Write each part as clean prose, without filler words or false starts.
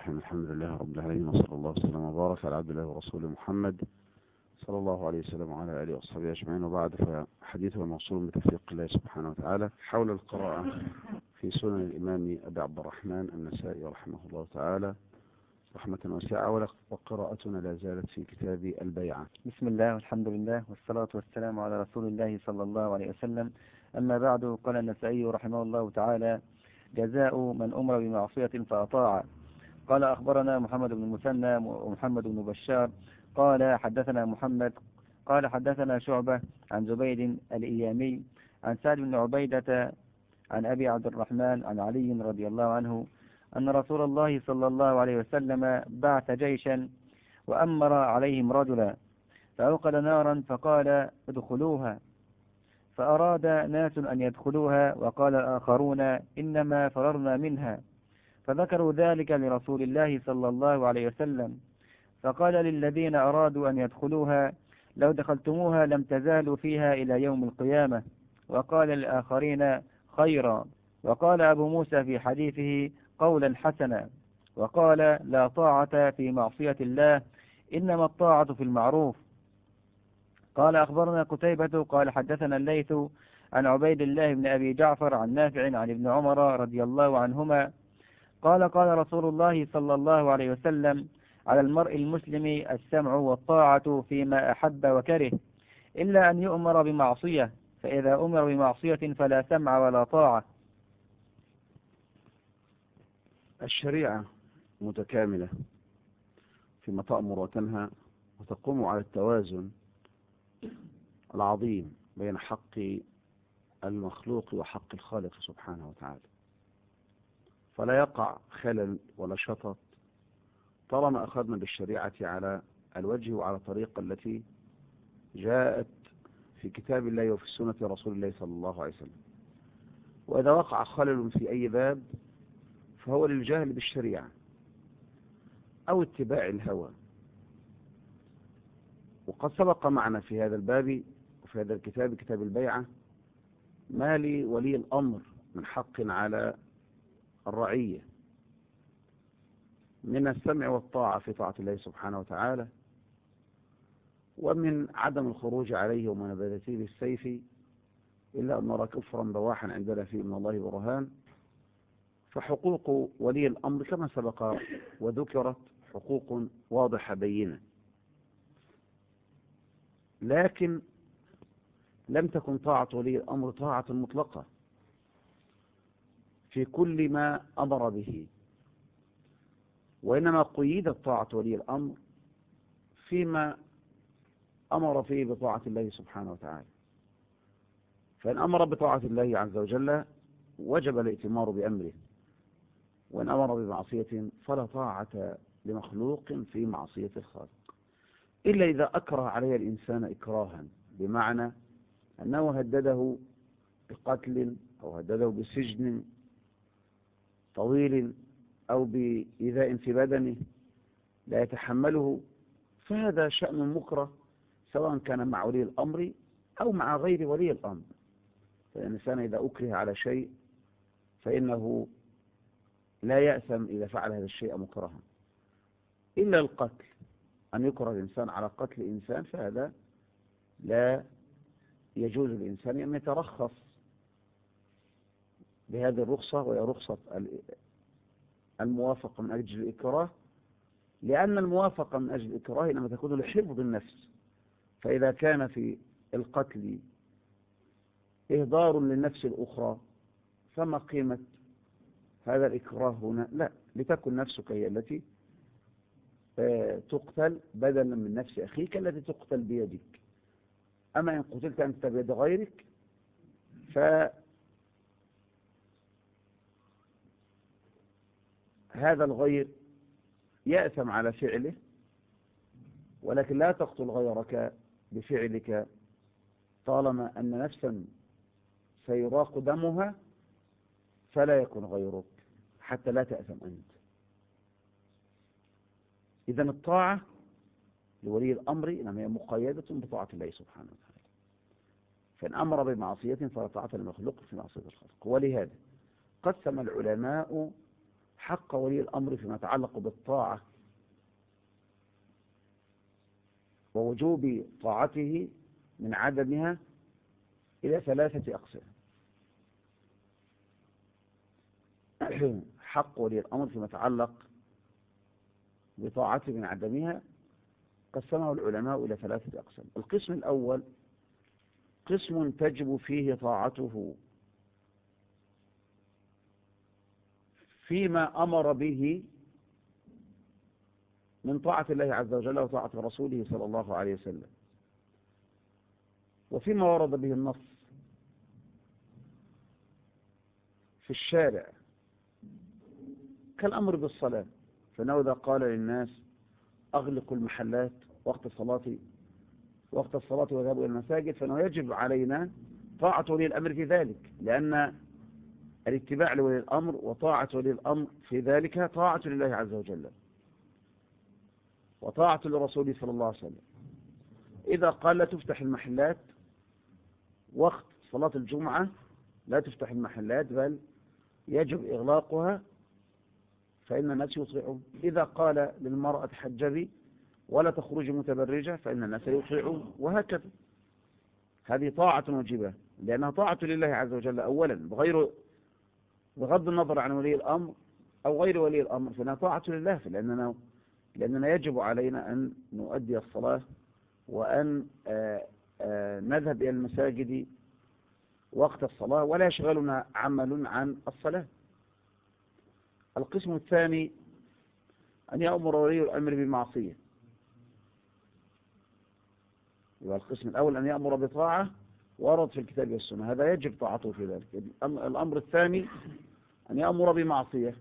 الرحيم. الحمد لله رب العالمين، وصلى الله وسلم وبارك على عبد الله ورسوله محمد صلى الله عليه وسلم وعلى آله وصحبه أجمعين، وبعد. فحديثنا موصول بتوفيق الله سبحانه وتعالى حول القراءة في سنن الإمام أبي عبد الرحمن النسائي رحمه الله تعالى رحمة واسعة، وقراءتنا لا زالت في كتاب البيعة. بسم الله والحمد لله والصلاة والسلام على رسول الله صلى الله عليه وسلم. أما بعد، قال النسائي رحمه الله تعالى: جزاء من أمر بمعصية فأطاع. قال: أخبرنا محمد بن المثنى ومحمد بن بشار قال حدثنا محمد قال حدثنا شعبة عن زبيد الإيامي عن سعد بن عبيدة عن أبي عبد الرحمن عن علي رضي الله عنه أن رسول الله صلى الله عليه وسلم بعث جيشا وأمر عليهم رجلا فأوقد نارا فقال: ادخلوها. فأراد ناس أن يدخلوها وقال الآخرون: إنما فررنا منها. فذكروا ذلك لرسول الله صلى الله عليه وسلم، فقال للذين أرادوا أن يدخلوها: لو دخلتموها لم تزالوا فيها إلى يوم القيامة. وقال للآخرين: خيرا. وقال أبو موسى في حديثه قولا حسنا، وقال: لا طاعة في معصية الله، إنما الطاعة في المعروف. قال: أخبرنا قتيبة قال حدثنا الليث عن عبيد الله بن أبي جعفر عن نافع عن ابن عمر رضي الله عنهما قال: قال رسول الله صلى الله عليه وسلم: على المرء المسلم السمع والطاعة فيما أحب وكره، إلا أن يؤمر بمعصية، فإذا أمر بمعصية فلا سمع ولا طاعة. الشريعة متكاملة فيما تأمر وتنهى، وتقوم على التوازن العظيم بين حق المخلوق وحق الخالق سبحانه وتعالى، فلا يقع خلل ولا شطط طالما أخذنا بالشريعة على الوجه وعلى الطريقة التي جاءت في كتاب الله وفي سنة رسول الله صلى الله عليه وسلم. وإذا وقع خلل في أي باب فهو للجهل بالشريعة أو اتباع الهوى. وقد سبق معنا في هذا الباب وفي هذا الكتاب، كتاب البيعة، ما لولي الأمر من حق على الرعية من السمع والطاعة في طاعة الله سبحانه وتعالى، ومن عدم الخروج عليه ومنابذته بالسيف إلا أن نرى كفرا بواحا عندنا فيه من الله برهان. فحقوق ولي الأمر كما سبق وذكرت حقوق واضحة بينة، لكن لم تكن طاعة ولي الأمر طاعة مطلقة في كل ما أمر به، وإنما قيدت طاعة ولي الأمر فيما أمر فيه بطاعة الله سبحانه وتعالى. فإن أمر بطاعة الله عز وجل وجب الائتمار بأمره، وإن أمر بمعصية فلا طاعة لمخلوق في معصية الخالق، إلا إذا أكره عليه الإنسان إكراها، بمعنى أنه هدده بقتل أو هدده بسجن طويل أو بإيذاء في بدنه لا يتحمله، فهذا شأن مكره سواء كان مع ولي الأمر أو مع غير ولي الأمر. فالإنسان إذا أكره على شيء فإنه لا يأثم إذا فعل هذا الشيء مكرها، إلا القتل، أن يكره الإنسان على قتل إنسان، فهذا لا يجوز للإنسان أن يترخص بهذه الرخصة، وهي رخصة الموافقة من أجل الإكراه، لأن الموافقة من أجل الإكراه إنما تكون لحفظ النفس. فإذا كان في القتل إهدار للنفس الأخرى فما قيمة هذا الإكراه هنا؟ لا، لتكن نفسك هي التي تقتل بدلا من نفس أخيك التي تقتل بيدك. أما إن قتلت أنت بيد غيرك فهذا الغير يأثم على فعله، ولكن لا تقتل غيرك بفعلك طالما أن نفسا سيراق دمها، فلا يكون غيرك حتى لا تأثم أنت. إذن الطاعة لولي الأمر إنما هي مقيدة بطاعة الله سبحانه وتعالى، فإن أمر بمعصية فلا طاعة لمخلوق في معصية الخالق. ولهذا قسم العلماء حق ولي الأمر فيما يتعلق بالطاعة ووجوب طاعته من عدمها إلى 3 أقسام. حق ولي الأمر فيما يتعلق بطاعته من عدمها قسمه العلماء إلى 3 أقسام. القسم الأول قسم تجب فيه طاعته فيما أمر به من طاعة الله عز وجل وطاعة رسوله صلى الله عليه وسلم، وفيما ورد به النص في الشارع كالأمر بالصلاة، فإنه إذا قال للناس أغلقوا المحلات وقت الصلاة وذهبوا إلى المساجد، فإنه يجب علينا طاعة ولي الأمر في ذلك، لأن الاتباع لولي الأمر وطاعة ولي الأمر في ذلك طاعة لله عز وجل وطاعة لرسوله صلى الله عليه وسلم. إذا قال لا تفتح المحلات وقت صلاة الجمعة، لا تفتح المحلات بل يجب إغلاقها، فإن الناس يطيعون. إذا قال للمرأة تحجبي ولا تخرج متبرجة، فإن الناس يطيعون، وهكذا. هذه طاعة واجبة لأنها طاعة لله عز وجل أولا، بغض النظر عن ولي الأمر أو غير ولي الأمر، فإنها طاعة لله، لأننا يجب علينا أن نؤدي الصلاة وأن نذهب إلى المساجد وقت الصلاة ولا يشغلنا عمل عن الصلاة. القسم الثاني أن يأمر ولي الأمر بمعصية. والقسم الأول أن يأمر بطاعة ورد في الكتاب والسنة، هذا يجب طاعته في ذلك. الأمر الثاني أن يأمر بمعصية،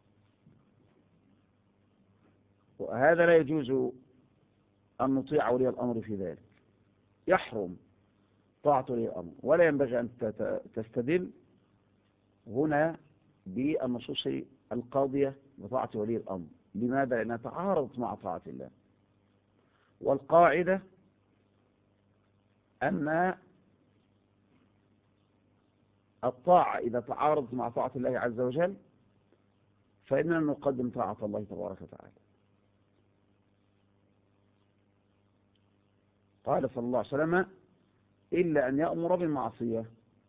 وهذا لا يجوز أن نطيع ولي الأمر في ذلك، يحرم طاعة ولي الأمر، ولا ينبغي أن تستدل هنا بالنصوص القاضية بطاعة ولي الأمر. لماذا؟ لأنها تعارضت مع طاعة الله، والقاعدة أن الطاعة إذا تعارضت مع طاعة الله عز وجل فإننا نقدم طاعة الله تبارك وتعالى. قال صلى الله عليه وسلم إلا أن يأمر بالمعصية،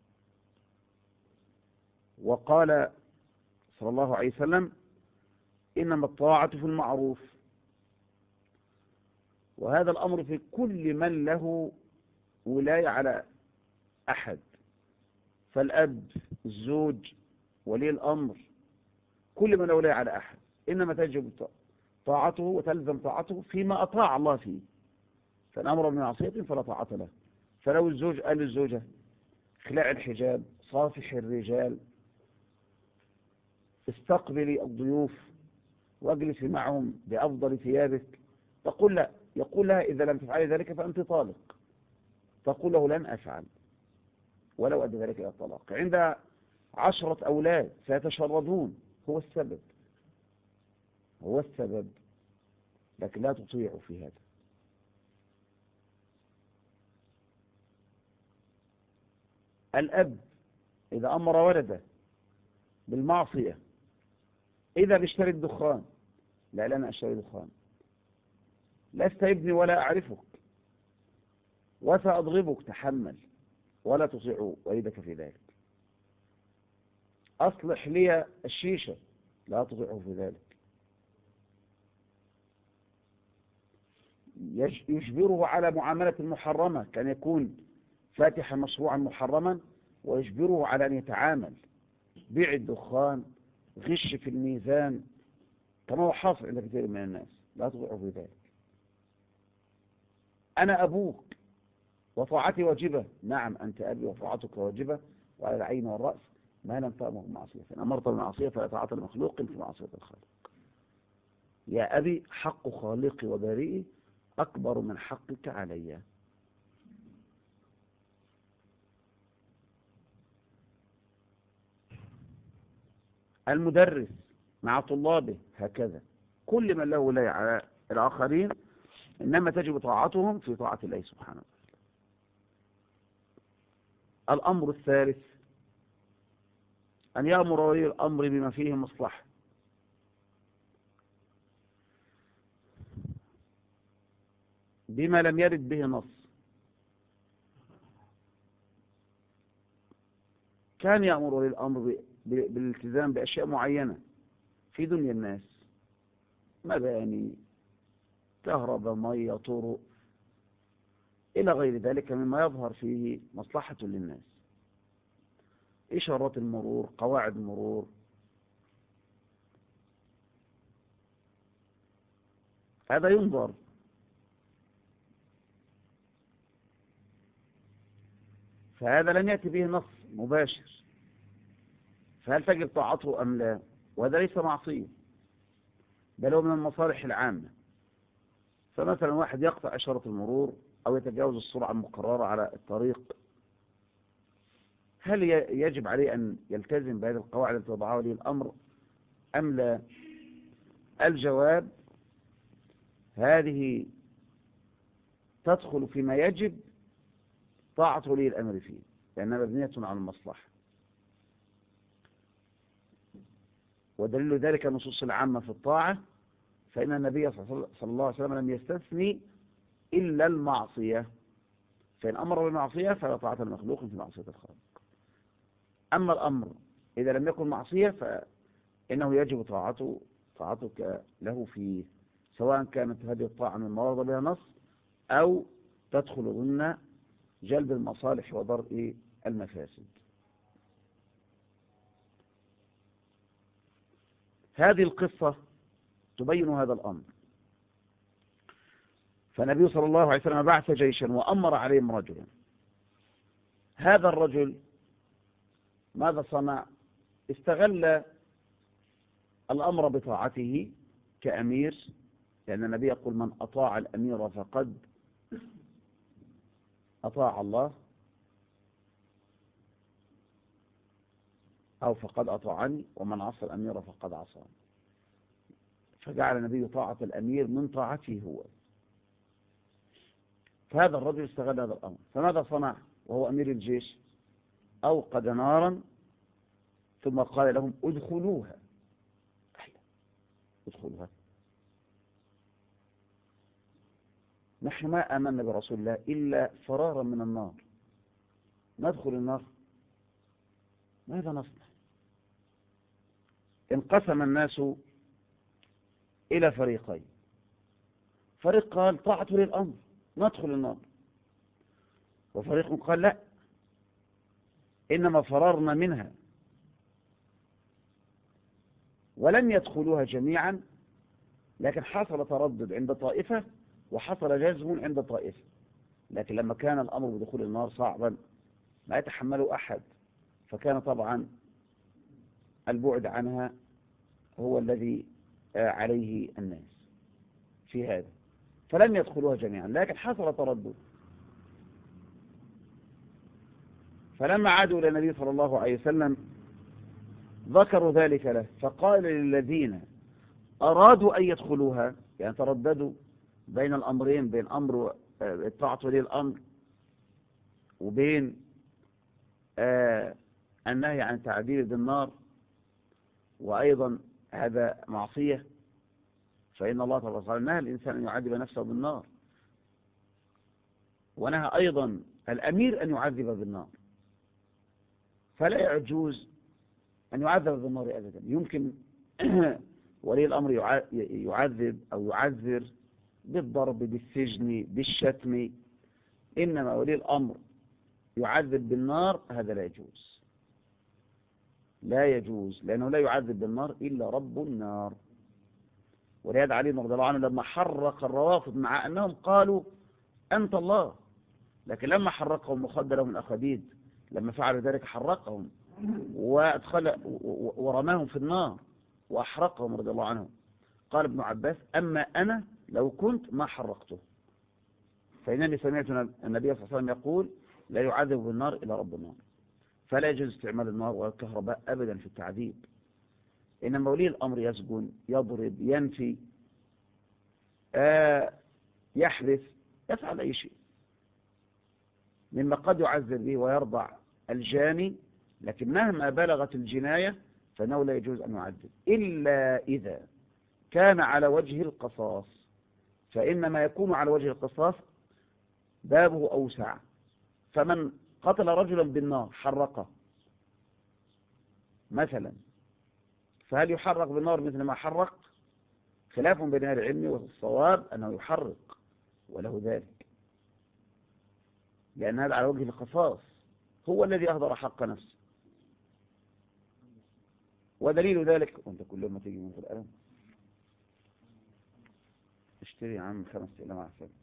وقال صلى الله عليه وسلم إنما الطاعة في المعروف. وهذا الأمر في كل من له ولاية على أحد، فالأب، الزوج، ولي الأمر، كل من له ولاية على أحد إنما تجب طاعته وتلزم طاعته فيما أطاع الله فيه، فالأمر بمعصية فلا طاعة له. فلو الزوج قال للزوجة خلاع الحجاب، صافح الرجال، استقبلي الضيوف واجلسي معهم بأفضل ثيابك، تقول لا، يقول لها إذا لم تفعلي ذلك فأنت طالق، تقول له لن أفعل ولو أدى ذلك إلى الطلاق. عند 10 أولاد سيتشردون، هو السبب، لكن لا تطيع في هذا. الأب إذا أمر ولده بالمعصية، إذا بيشتري الدخان، لا أنا أشتري دخان، لست ابني ولا أعرفك وسأضربك، تحمل ولا تطيع والدك في ذلك. أصلح لي الشيشة، لا تطيعه في ذلك. يجبره على معاملة المحرمة، كان يكون فاتحا مشروعا محرما ويجبره على أن يتعامل، بيع الدخان، غش في الميزان، كما هو حاصل عند كثير من الناس، لا تطيعه في ذلك. أنا أبوك وطاعتي واجبة، نعم أنت أبي وطاعتك واجبة وعلى العين والرأس ما لم تأمر بالمعصية، فإن أمرت بالمعصية فلا طاعة لمخلوق في معصية الخالق. يا أبي حق خالقي وبارئي أكبر من حقك علي. المدرس مع طلابه هكذا، كل من له ولاية على الآخرين إنما تجب طاعتهم في طاعة الله سبحانه وتعالى. الأمر الثالث أن يأمر ولي الأمر بما فيه مصلحة. بما لم يرد به نص، كان يأمر ولي الأمر بالالتزام بأشياء معينة في دنيا الناس، مباني، كهرباء، مية، طرق، إلى غير ذلك مما يظهر فيه مصلحة للناس، إشارات المرور، قواعد المرور. هذا ينظر، فهذا لم يأتي به نص مباشر، فهل تجب طاعته أم لا؟ وهذا ليس معصية، بل هو من المصالح العامة. فمثلا واحد يقطع إشارة المرور أو يتجاوز السرعة المقررة على الطريق، هل يجب عليه أن يلتزم بهذه القواعد التي وضعها ولي الأمر أم لا؟ الجواب: هذه تدخل فيما يجب طاعة ولي الأمر فيه، لأنها مبنية على المصلحة. ودليل ذلك النصوص العامة في الطاعة، فإن النبي صلى الله عليه وسلم لم يستثني إلا المعصية، فإن أمر بالمعصية فلا طاعة المخلوق في معصية الخالق. أما الأمر إذا لم يكن معصية فإنه يجب طاعتك له فيه، سواء كانت هذه الطاعة من ورد بها نص أو تدخل ضمن جلب المصالح ودرء المفاسد. هذه القصة تبين هذا الأمر. فالنبي صلى الله عليه وسلم بعث جيشا وأمر عليهم رجلا. هذا الرجل ماذا صنع؟ استغل الأمر بطاعته كأمير، لأن النبي يقول: من أطاع الأمير فقد أطاع الله، أو فقد أطاعني، ومن عصى الأمير فقد عصاني. فجعل النبي طاعة الأمير من طاعته هو. فهذا الرجل استغل هذا الأمر، فماذا صنع وهو أمير الجيش؟ أوقد نارا ثم قال لهم: ادخلوها. ادخلوها. نحن ما آمنا برسول الله إلا فرارا من النار، ندخل النار؟ ماذا نصنع؟ انقسم الناس إلى فريقين، فريق قال: طاعة ولي الأمر، ندخل النار. وفريق قال: لا، إنما فررنا منها. ولم يدخلوها جميعا، لكن حصل تردد عند طائفة وحصل جزم عند طائفة. لكن لما كان الأمر بدخول النار صعبا لا يتحمله أحد، فكان طبعا البعد عنها هو الذي عليه الناس في هذا، فلم يدخلوها جميعا، لكن حصل تردد. فلما عادوا إلى النبي صلى الله عليه وسلم ذكروا ذلك له، فقال للذين أرادوا أن يدخلوها، يعني ترددوا بين الأمرين، بين أمر طاعة ولي الأمر وبين النهي عن التعذيب بالنار، وأيضا هذا معصية، فإن الله تبارك وتعالى نهى الإنسان أن يعذب نفسه بالنار، ونهى أيضا الأمير أن يعذب بالنار، فلا يجوز أن يعذب بالنار أبدا. يمكن ولي الأمر يعذب أو يعذر بالضرب، بالسجن، بالشتم، إنما ولي الأمر يعذب بالنار هذا لا يجوز، لا يجوز، لأنه لا يعذب بالنار إلا رب النار. ولهذا علي رضي الله عنه لما حرق الروافض مع أنهم قالوا أنت الله، لكن لما حرقهم وخد لهم الأخديد، لما فعلوا ذلك حرقهم وادخل ورماهم في النار وأحرقهم رضي الله عنهم. قال ابن عباس: أما أنا لو كنت ما حرقته، فإنني سمعت النبي صلى الله عليه وسلم يقول: لا يعذب بالنار إلا رب النار. فلا يجوز استعمال النار والكهرباء أبدا في التعذيب، إنما ولي الأمر يسجن، يضرب، ينفي، يحرث، يفعل أي شيء مما قد يعذر به ويرضع الجاني، لكن مهما بلغت الجناية فإنه لا يجوز أن يعذب إلا إذا كان على وجه القصاص، فإنما يكون على وجه القصاص بابه أوسع. فمن قتل رجلا بالنار حرقه مثلا، فهل يحرق بالنار مثل ما حرق؟ خلاف بين أهل العلم، والصواب أنه يحرق وله ذلك، لأن هذا على وجه القصاص، هو الذي أهدر حق نفسه. ودليل ذلك، وانت كل ما تيجي من القلم اشتري يا عم 5 أقلام مع السلامة.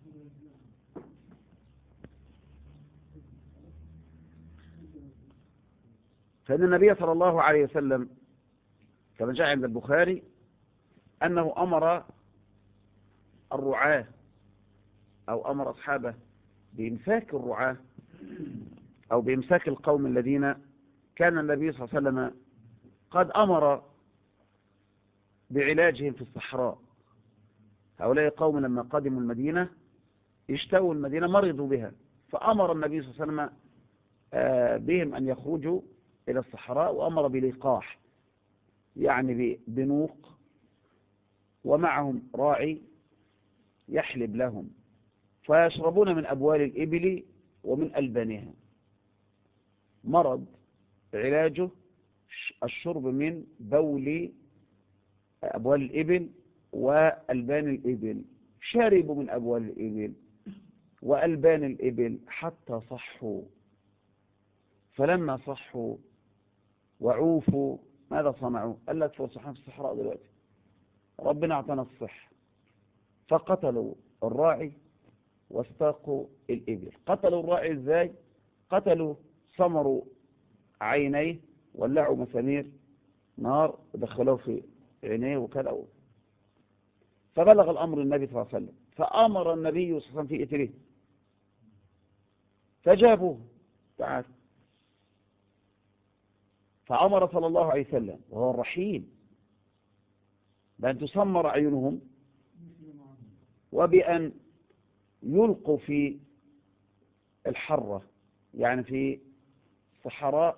فإن النبي صلى الله عليه وسلم كما جاء عند البخاري أنه أمر الرعاة أو أمر أصحابه بإمساك الرعاة أو بإمساك القوم الذين كان النبي صلى الله عليه وسلم قد أمر بعلاجهم في الصحراء. هؤلاء قوم لما قدموا المدينة اشتووا المدينة مرضوا بها، فأمر النبي صلى الله عليه وسلم بهم أن يخرجوا إلى الصحراء، وأمر بلقاح يعني بنوق، ومعهم راعي يحلب لهم، فيشربون من أبوال الإبل ومن ألبانها. مرض علاجه الشرب من بول أبوال الإبل وألبان الإبل. شربوا من أبوال الإبل وألبان الإبل حتى صحوا، فلما صحوا وعوفوا ماذا صنعوا؟ قال لك فصحنا في الصحراء دلوقتي، ربنا اعطانا الصحة، فقتلوا الراعي واستاقوا الإبل. قتلوا الراعي ازاي؟ قتلوا سمروا عينيه، ولعوا مسامير نار ودخلوه في عينيه وكذا. فبلغ الأمر النبي صلى الله عليه وسلم، فأمر النبي صلى الله عليه وسلم في إثره، فجابوه تعال. فأمر صلى الله عليه وسلم وهو الرحيم بأن تسمر عيونهم، وبأن يلقوا في الحرة، يعني في صحراء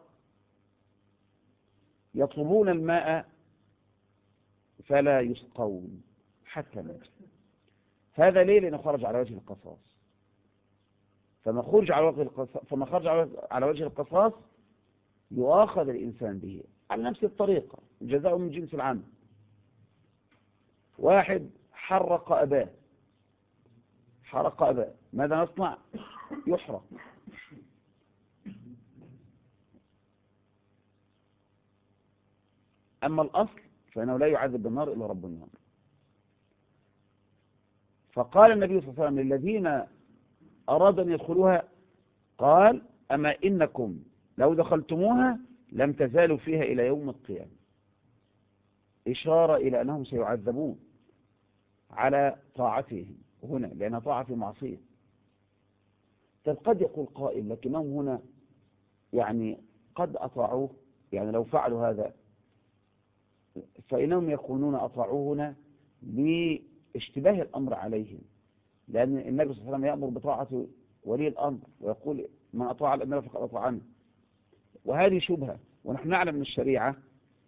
يطلبون الماء فلا يسقون حتى مات. هذا ليه؟ لأنه خرج على وجه القصاص. فما خرج على وجه القصاص يؤاخذ الإنسان به على نفس الطريقة، الجزاء من جنس العمل. واحد حرق أباه، ماذا نصنع؟ يحرق. أما الأصل فإنه لا يعذب بالنار إلا رب النار. فقال النبي صلى الله عليه وسلم للذين أرادوا أن يدخلوها، قال أما إنكم لو دخلتموها لم تزالوا فيها إلى يوم القيامة، إشارة إلى أنهم سيعذبون على طاعتهم هنا، لأنها طاعة في معصية. طب قد يقول قائل لكنهم هنا يعني قد أطاعوه، يعني لو فعلوا هذا فإنهم يكونون أطاعوه هنا لاشتباه الأمر عليهم، لأن النبي صلى الله عليه وسلم يأمر بطاعة ولي الأمر ويقول من أطاع الأمير فقد أطاعني، وهذه شبهة. ونحن نعلم من الشريعة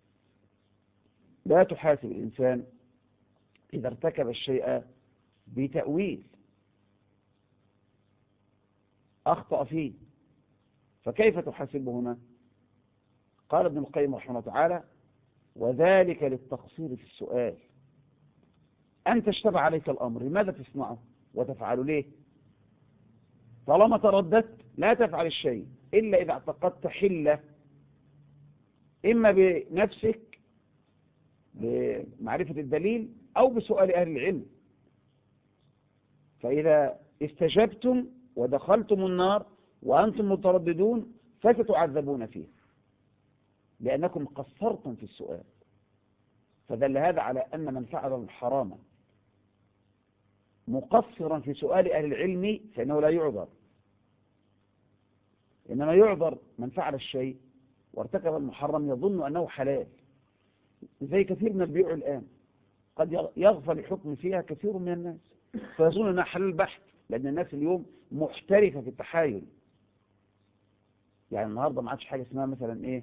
لا تحاسب الإنسان إذا ارتكب الشيء بتأويل أخطأ فيه، فكيف تحاسبه هنا؟ قال ابن القيم رحمه الله تعالى وذلك للتقصير في السؤال. أنت اشتبه عليك الأمر، لماذا تصنعه وتفعله ليه؟ طالما ترددت لا تفعل الشيء إلا إذا اعتقدت حلة، إما بنفسك بمعرفة الدليل أو بسؤال أهل العلم. فإذا استجبتم ودخلتم النار وأنتم مترددون فستعذبون فيه لأنكم قصرتم في السؤال. فدل هذا على أن من فعل الحرام مقصرا في سؤال أهل العلم فإنه لا يعذر، إنما يعذر من فعل الشيء وارتكب المحرم يظن أنه حلال، زي كثير من البيوع الآن قد يغفل الحكم فيها كثير من الناس فيظن أنها حلال بحت، لأن الناس اليوم محترفة في التحايل. يعني النهاردة ما عادش حاجة اسمها مثلا إيه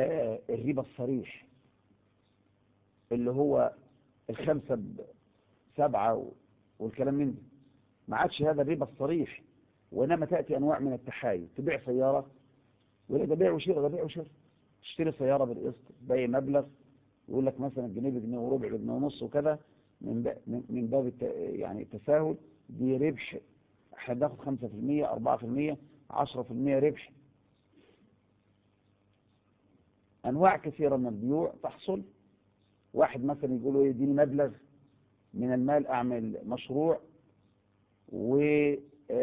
الربا الصريح اللي هو 5 7 والكلام من ده. ما عادش هذا الربا الصريح، وإنما تأتي أنواع من التحايل. تبيع سيارة ولا ده بيع وشراء، ده بيع وشراء. تشتري سيارة بالقسط بأي مبلغ، يقول لك مثلا جنيه بجنيه وربع بجنيه ونص وكذا، من باب يعني التساهل. دي ربح، احنا بناخد 5%، 4%، 10% ربح. أنواع كثيرة من البيوع تحصل. واحد مثلا يقول له يديني مبلغ من المال أعمل مشروع، وليك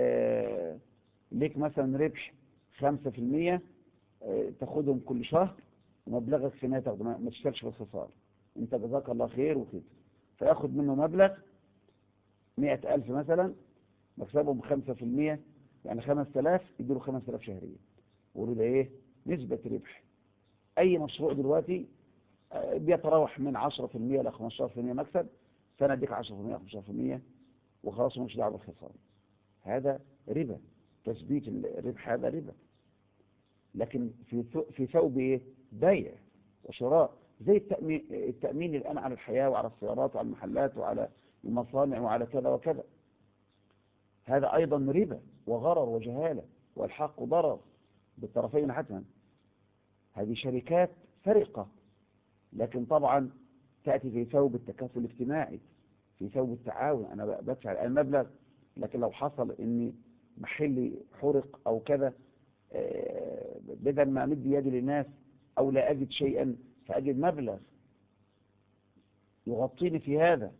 مثلا ربح 5%، تاخدهم كل شهر ومبلغك في نهاية تاخده، ما تشتغلش في الخسارة، انت جزاك الله خير وكده. فياخد منه مبلغ 100,000 مثلا، مكسبهم 5%، يعني 5000، يديله 5000 شهريا، ويقولوا ده ايه؟ نسبة ربح. اي مشروع دلوقتي بيتراوح من 10% ل 15% مكسب، فانا اديك 10% 15% وخلاص، مش دعوه بالخساره. هذا ربا، تثبيت الربح هذا ربا. لكن في ثوب ايه؟ بيع وشراء، زي التأمين الآن على الحياة وعلى السيارات وعلى المحلات وعلى المصانع وعلى كذا وكذا. هذا أيضا ربا وغرر وجهالة والحق ضرر بالطرفين حتما. هذه شركات سرقة، لكن طبعا تأتي في ثوب التكافل الاجتماعي، في ثوب التعاون. أنا بدفع الآن مبلغ، لكن لو حصل إن محلي حرق أو كذا، بدل ما أمد يدي للناس أو لا أجد شيئا، فأجد مبلغ يغطيني في هذا،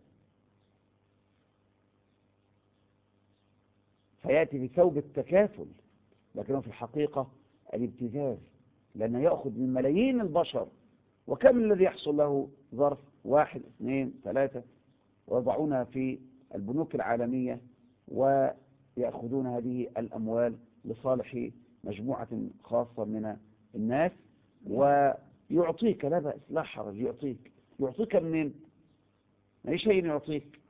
فيأتي في ثوب التكافل، لكنه في الحقيقة الابتذال، لأنه يأخذ من ملايين البشر. وكم الذي يحصل له ظرف 1 2 3، ويضعونها في البنوك العالمية ويأخذون هذه الأموال لصالح مجموعة خاصة من الناس، ويعطيك لا بأس لا حرج، يعطيك منين؟ أي شيء يعطيك.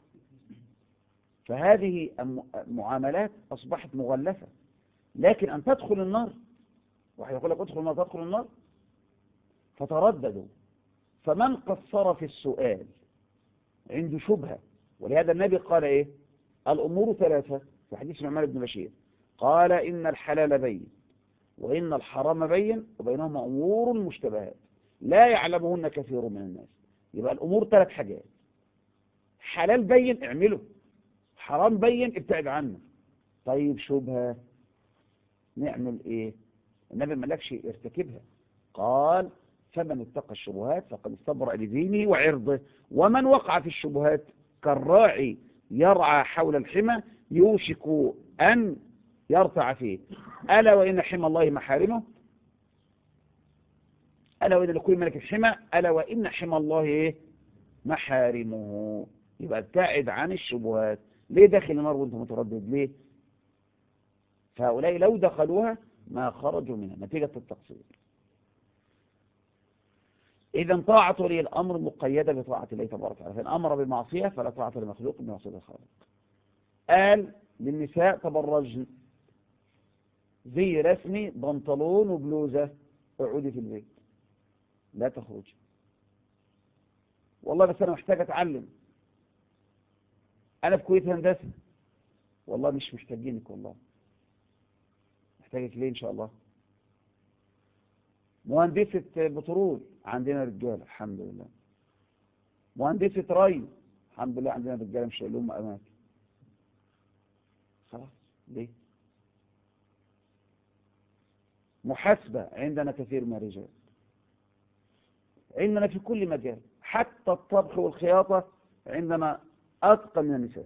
فهذه المعاملات أصبحت مغلفة. لكن أن تدخل النار، واحد يقول لك ادخل النار، تدخل النار، فترددوا. فمن قصر في السؤال عنده شبهة، ولهذا النبي قال إيه؟ الأمور 3 في حديث نعمان بن بشير، قال إن الحلال بين وإن الحرام بين وبينهما أمور مشتبهات لا يعلمهن كثير من الناس. يبقى الأمور 3 حاجات: حلال بين اعمله، حرام بين ابتعد عنه. طيب شبهة نعمل ايه؟ النبي ما قالكش ارتكبها، قال فمن اتقى الشبهات فقد استبرأ لدينه وعرضه، ومن وقع في الشبهات كالراعي يرعى حول الحمى يوشك أن يرتع فيه. ألا وإن حمى الله محارمه، ألا وإن لكل ملك حمى، ألا وإن حمى الله إيه؟ محارمه. يبقى ابتعد عن الشبهات. ليه داخل النار وانت متردد؟ ليه؟ فهؤلاء لو دخلوها ما خرجوا منها نتيجة التقصير. إذا طاعة ولي الأمر مقيدة بطاعة الله تبارك وتعالى، فإن أمر بمعصية فلا طاعة لمخلوق بمعصية الخالق. قال للنساء تبرجن، زي رسمي، بنطلون وبلوزة، اقعدي في البيت لا تخرجي. والله بس أنا محتاج أتعلم، أنا في كلية هندسة. والله مش محتاجينك، والله محتاجك ليه؟ إن شاء الله. مهندسة بترول، عندنا رجالة الحمد لله. مهندسة ري، الحمد لله عندنا رجالة مش لهم أماكن. خلاص ليه؟ محاسبة، عندنا كثير من الرجال، عندنا في كل مجال، حتى الطبخ والخياطة عندنا أتقن من النساء.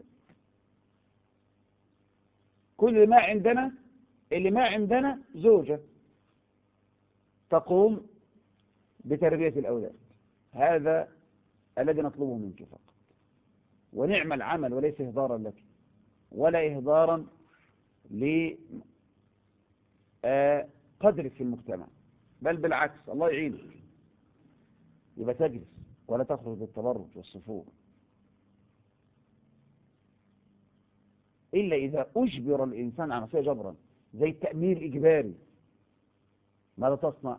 كل ما عندنا، اللي ما عندنا زوجة تقوم بتربية الأولاد، هذا الذي نطلبه منك فقط. ونعم العمل، وليس إهدارا لك ولا إهدارا لقدرك في المجتمع، بل بالعكس الله يعينك. يبقى تجلس ولا تخرج بالتبرج والصفور، إلا إذا أجبر الإنسان على معصية جبرا، زي التأمين الإجباري. ماذا تصنع؟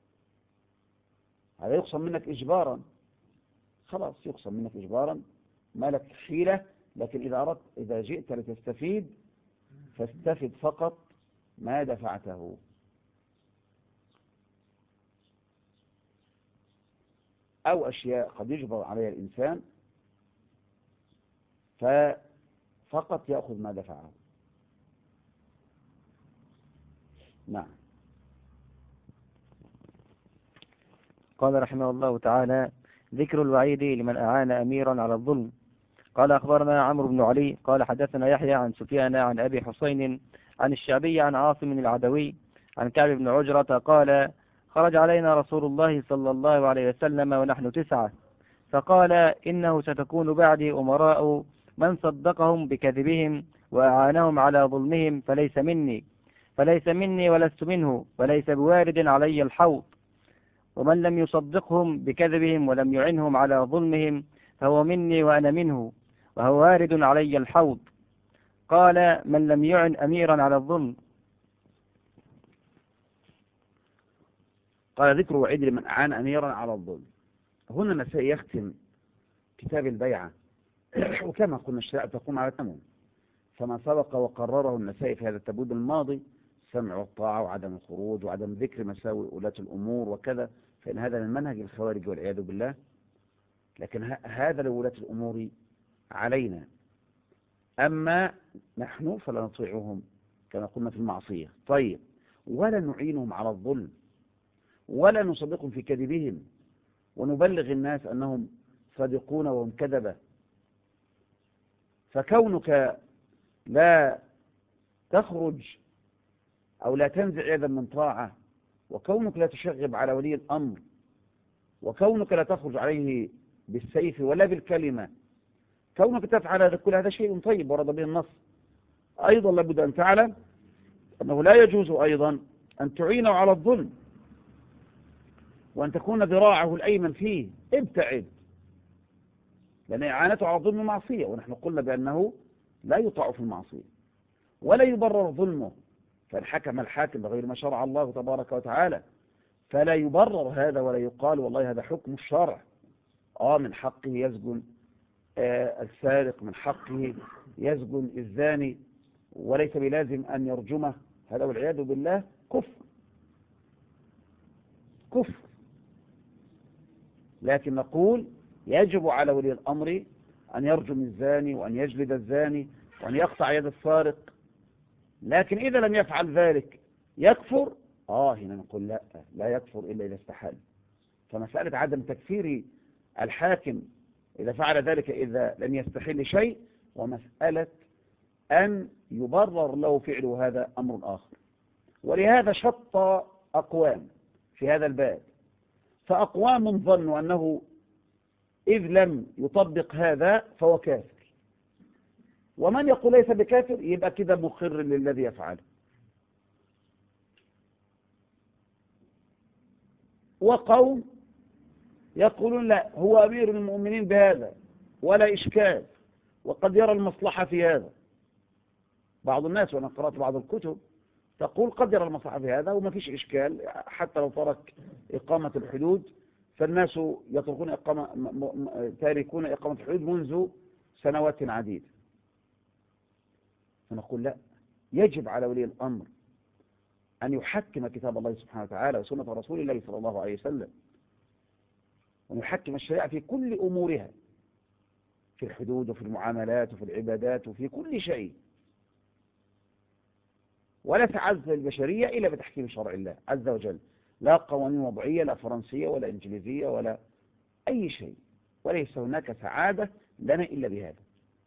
هذا يقسم منك إجبارا، خلاص يقسم منك إجبارا، ما لك حيلة، لكن إذا جئت لتستفيد فاستفد فقط ما دفعته. أو أشياء قد يجبر عليها الإنسان ففقط يأخذ ما دفعه. نعم. قال رحمه الله تعالى: ذكر الوعيد لمن أعان أميرا على الظلم. قال أخبرنا عمرو بن علي قال حدثنا يحيى عن سفيان عن أبي حسين عن الشعبي عن عاصم العدوي عن كعب بن عجرة قال: خرج علينا رسول الله صلى الله عليه وسلم ونحن 9، فقال: إنه ستكون بعدي أمراء من صدقهم بكذبهم وأعانهم على ظلمهم فليس مني ولست منه، وليس بوارد علي الحوض. ومن لم يصدقهم بكذبهم ولم يعنهم على ظلمهم فهو مني وأنا منه، وهو وارد علي الحوض. قال: من لم يعن أميرا على الظلم. قال: ذكر وعيد لمن أعان أميرا على الظلم. هنا النسائي يختم كتاب البيعة وكما قلنا الشريعة تقوم على التمام، فما سبق وقرره النسائي في هذا التبويب الماضي: السمع والطاعة وعدم الخروج وعدم ذكر مساوئ ولاة الأمور وكذا، فإن هذا من منهج الخوارج والعياذ بالله. لكن هذا لولاة الأمور علينا، أما نحن فلا نطيعهم كما قلنا في المعصية. طيب، ولا نعينهم على الظلم ولا نصدقهم في كذبهم ونبلغ الناس أنهم صادقون وهم كذبة. فكونك لا تخرج أو لا تنزع يدا من طاعة، وكونك لا تشغب على ولي الأمر، وكونك لا تخرج عليه بالسيف ولا بالكلمة، كونك تفعل هذا كل هذا شيء طيب ورد به النص. أيضا لابد أن تعلم أنه لا يجوز أيضا أن تعينه على الظلم وأن تكون ذراعه الأيمن فيه. ابتعد، لأن إعانته على الظلم معصية، ونحن قلنا بأنه لا يطاع في المعصية ولا يبرر ظلمه، فإن حكم الحاكم بغير ما شرع الله تبارك وتعالى فلا يبرر هذا ولا يقال والله هذا حكم الشرع. من حقه يسجن السارق، من حقه يسجن الزاني، وليس بلازم أن يرجمه. هذا والعياذ بالله كفر. لكن نقول يجب على ولي الأمر أن يرجم الزاني وأن يجلد الزاني وأن يقطع يد السارق. لكن إذا لم يفعل ذلك يكفر. هنا نقول لا يكفر إلا إذا استحال. فمسألة عدم تكفير الحاكم إذا فعل ذلك إذا لم يستحل شيء، ومسألة أن يبرر له فعله هذا أمر آخر. ولهذا شط أقوام في هذا الباب، فأقوام ظنوا أنه إذ لم يطبق هذا فهو كافر، ومن يقول ليس بكافر يبقى كده مخر للذي يفعله. وقوم يقولون لا، هو أمير المؤمنين بهذا ولا إشكال، وقد يرى المصلحة في هذا. بعض الناس وأنا قرأت بعض الكتب تقول قد يرى المصلحة في هذا وما فيش إشكال، حتى لو ترك إقامة الحدود فالناس تاركون إقامة الحدود منذ سنوات عديدة. فنقول لا، يجب على ولي الأمر أن يحكم كتاب الله سبحانه وتعالى وسنة رسول الله صلى الله عليه وسلم، وأن يحكم الشريعة في كل أمورها، في الحدود وفي المعاملات وفي العبادات وفي كل شيء. ولا تعز البشرية إلا بتحكيم شرع الله عز وجل، لا قوانين وضعية، لا فرنسية ولا إنجليزية ولا أي شيء، وليس هناك سعادة لنا إلا بهذا.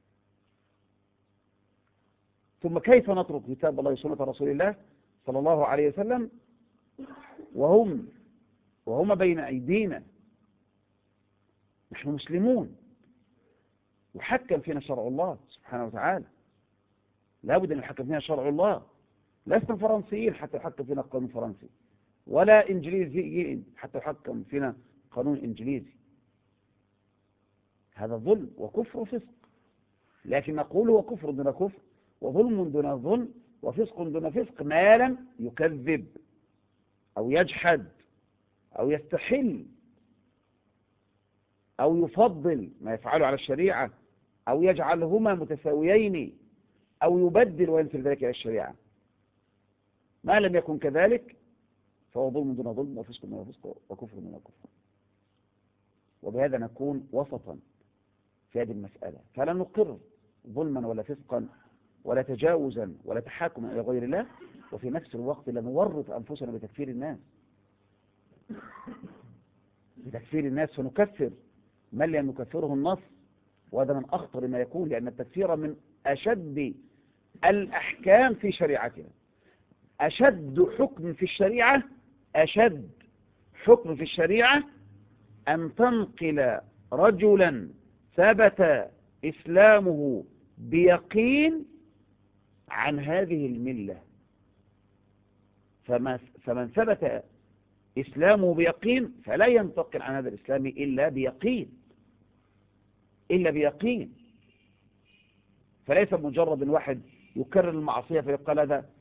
ثم كيف نترك كتاب الله وسنة رسول الله صلى الله عليه وسلم وهم بين أيدينا؟ نحن مسلمون يحكم فينا شرع الله سبحانه وتعالى، لا بد أن يحكم فينا شرع الله. لسنا فرنسيين حتى يحكم فينا قانون فرنسي، ولا إنجليزيين حتى يحكم فينا قانون إنجليزي. هذا ظلم وكفر وفسق. لكن نقول هو كفر دون كفر وظلم دون ظلم وفسق دون فسق ما لم يكذب أو يجحد أو يستحل أو يفضل ما يفعله على الشريعة أو يجعلهما متساويين أو يبدل وينسب ذلك إلى الشريعة. ما لم يكن كذلك فهو ظلم دون ظلم وفسق دون فسق وكفر دون كفر. وبهذا نكون وسطا في هذه المسألة، فلا نقر ظلما ولا فسقا ولا تجاوزا ولا تحاكما إلى غير الله، وفي نفس الوقت لا نورط أنفسنا بتكفير الناس فنكفر من لم يكفره النص، وهذا من أخطر ما يكون، لأن التكفير من أشد الأحكام في شريعتنا. أشد حكم في الشريعة أن تنقل رجلا ثبت إسلامه بيقين عن هذه الملة. فمن ثبت إسلامه بيقين فلا ينتقل عن هذا الإسلام إلا بيقين. فليس مجرد واحد يكرر المعصية فيقال هذا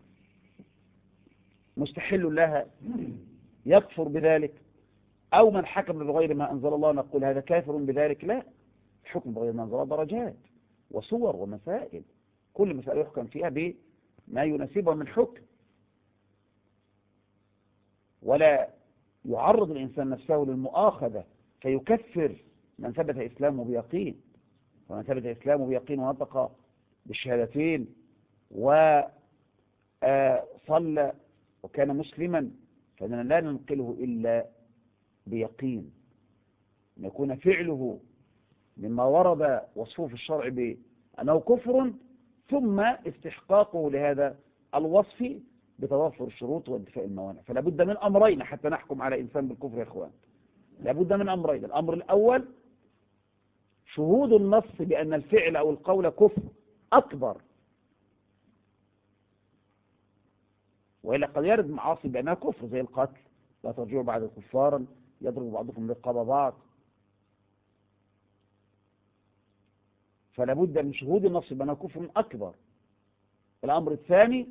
مستحل لها يكفر بذلك، أو من حكم بغير ما أنزل الله نقول هذا كافر بذلك. لا، الحكم بغير ما أنزل الله درجات وصور ومسائل، كل مسألة يحكم فيها بما يناسبها من حكم، ولا يعرض الإنسان نفسه للمؤاخذة فيكفر من ثبت إسلامه بيقين. فمن ثبت إسلامه بيقين ونطق بالشهادتين وصلى وكان مسلما فإننا لا ننقله إلا بيقين، أن يكون فعله مما ورد وصفه في الشرع بأنه كفر، ثم استحقاقه لهذا الوصف بتوفر الشروط وانتفاء الموانع. فلا بد من أمرين حتى نحكم على إنسان بالكفر يا إخوان، لا بد من أمرين. الأمر الأول شهود النص بأن الفعل أو القول كفر أكبر، وإلا قد يرد معاصي بأنها كفر زي القتل، لا ترجعوا بعد كفارا يضرب بعضكم رقاب بعض. فلا بد من شهود النص بأنها كفر أكبر. الأمر الثاني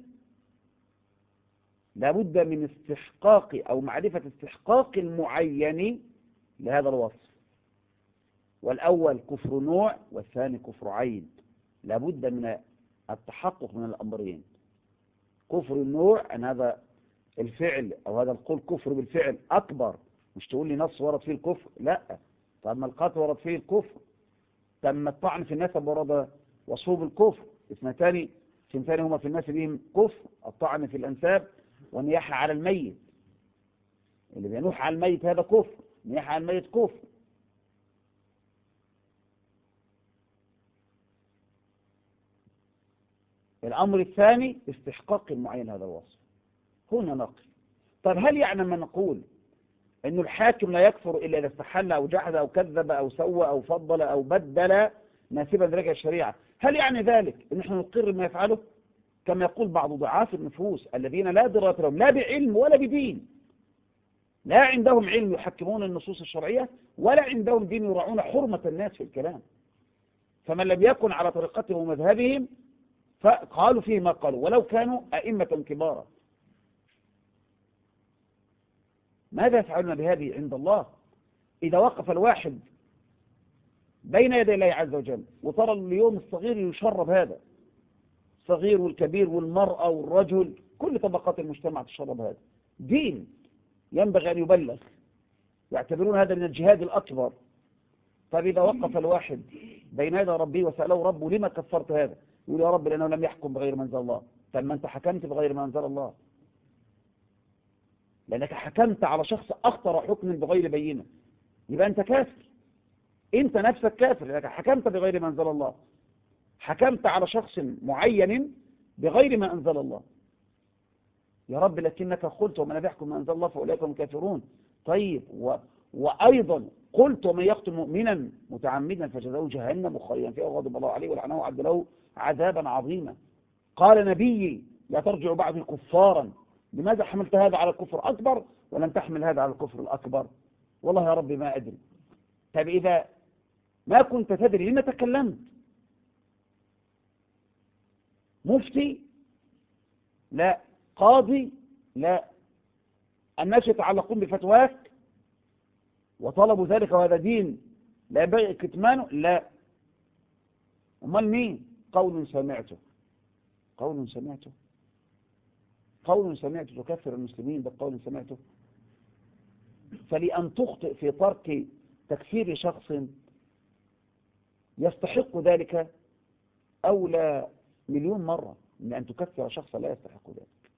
لا بد من استحقاق أو معرفة استحقاق المعين لهذا الوصف، والأول كفر نوع والثاني كفر عين. لا بد من التحقق من الأمرين. كفر النوع أن هذا الفعل أو هذا القول كفر بالفعل أكبر، مش تقول لي نص ورد فيه الكفر، لا. طب ما القتل ورد فيه الكفر، تم الطعن في النسب ورد وصفه بالكفر. اثنتان هما في الناس بهم كفر، الطعن في الأنساب والنياحة على الميت. اللي بينوح على الميت هذا كفر، نياحة على الميت كفر. الأمر الثاني استحقاق المعين هذا الوصف، هنا نقل. طيب هل يعني ما نقول أن الحاكم لا يكفر إلا إذا استحل أو جحد أو كذب أو سوى أو فضل أو بدل ناسبا ذلك الشريعة، هل يعني ذلك أن نحن نقر ما يفعله؟ كما يقول بعض ضعاف النفوس الذين لا دراية لهم لا بعلم ولا بدين، لا عندهم علم يحكمون النصوص الشرعية ولا عندهم دين يراعون حرمة الناس في الكلام، فمن لم يكن على طريقتهم ومذهبهم فقالوا فيه ما قالوا ولو كانوا أئمة كبارا. ماذا يفعلون بهذه عند الله؟ إذا وقف الواحد بين يدي الله عز وجل وترى اليوم الصغير يشرب هذا، الصغير والكبير والمرأة والرجل، كل طبقات المجتمع تشرب هذا، دين ينبغي أن يبلغ، يعتبرون هذا من الجهاد الأكبر. طيب إذا وقف الواحد بين يدي ربه وسأله ربه لما كفرت هذا؟ يقول يا رب لأنه لم يحكم بغير ما أنزل الله. طيب ما أنت حكمت بغير ما أنزل الله، لأنك حكمت على شخص أخطر حكم بغير بينة، يبقى أنت كافر، أنت نفسك كافر لأنك حكمت بغير ما أنزل الله، حكمت على شخص معين بغير ما أنزل الله. يا رب لكنك قلت ومن لم يحكم ما أنزل الله فأولئك هم كافرون. طيب وأيضا قلت ومن يقتل مؤمنا متعمدا فجزاؤه جهنم خالدا فيها وغضب الله عليه ولعنه وأعد له عذابا عظيما. قال نبيي لا ترجعوا بعد كفارا. لماذا حملت هذا على الكفر الأكبر ولم تحمل هذا على الكفر الأكبر؟ والله يا رب ما أدري. طيب إذا ما كنت تدري لما تكلمت؟ مفتي؟ لا. قاضي؟ لا. الناس يتعلقون بفتواك وطلبوا ذلك وهذا دين لا ينبغي كتمانه؟ لا. أمال مين؟ قول سمعته، قول سمعته، قول سمعته تكفر المسلمين، ده قول سمعته. فلأن تخطئ في ترك تكفير شخص يستحق ذلك أولى مليون مرة من أن تكفر شخصا لا يستحق ذلك.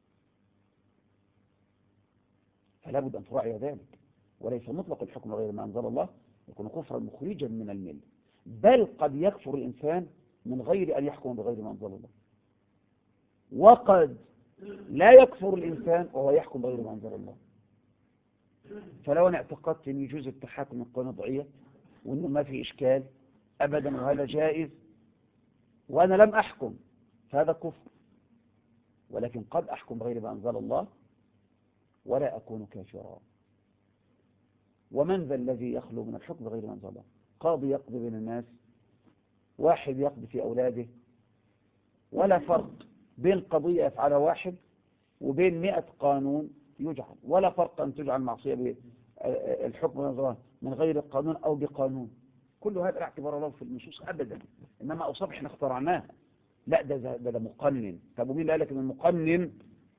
فلا بد أن تراعي ذلك، وليس مطلق الحكم غير ما أنزل الله يكون كفرا مخرجا من الملة، بل قد يكفر الإنسان من غير أن يحكم بغير ما أنزل الله، وقد لا يكفر الإنسان وهو يحكم بغير ما أنزل الله. فلو أنا اعتقدت أن يجوز التحاكم من القانون الوضعية وأنه ما في إشكال أبدا وهذا جائز وأنا لم أحكم، فهذا كفر. ولكن قد أحكم بغير ما أنزل الله ولا أكون كافرا. ومن ذا الذي يخلو من الحكم بغير ما أنزل الله؟ قاضي يقضي بين الناس، واحد يقضي في أولاده، ولا فرق بين قضية يفعلها واحد وبين 100 قانون يجعل، ولا فرق أن تجعل معصية بالحكم من غير قانون أو بقانون. كل هذا لا اعتبار له في النصوص أبدا، إنما أوصاف احنا اخترعناها. لا ده مقنن. طب ومين قال لك ان المقنن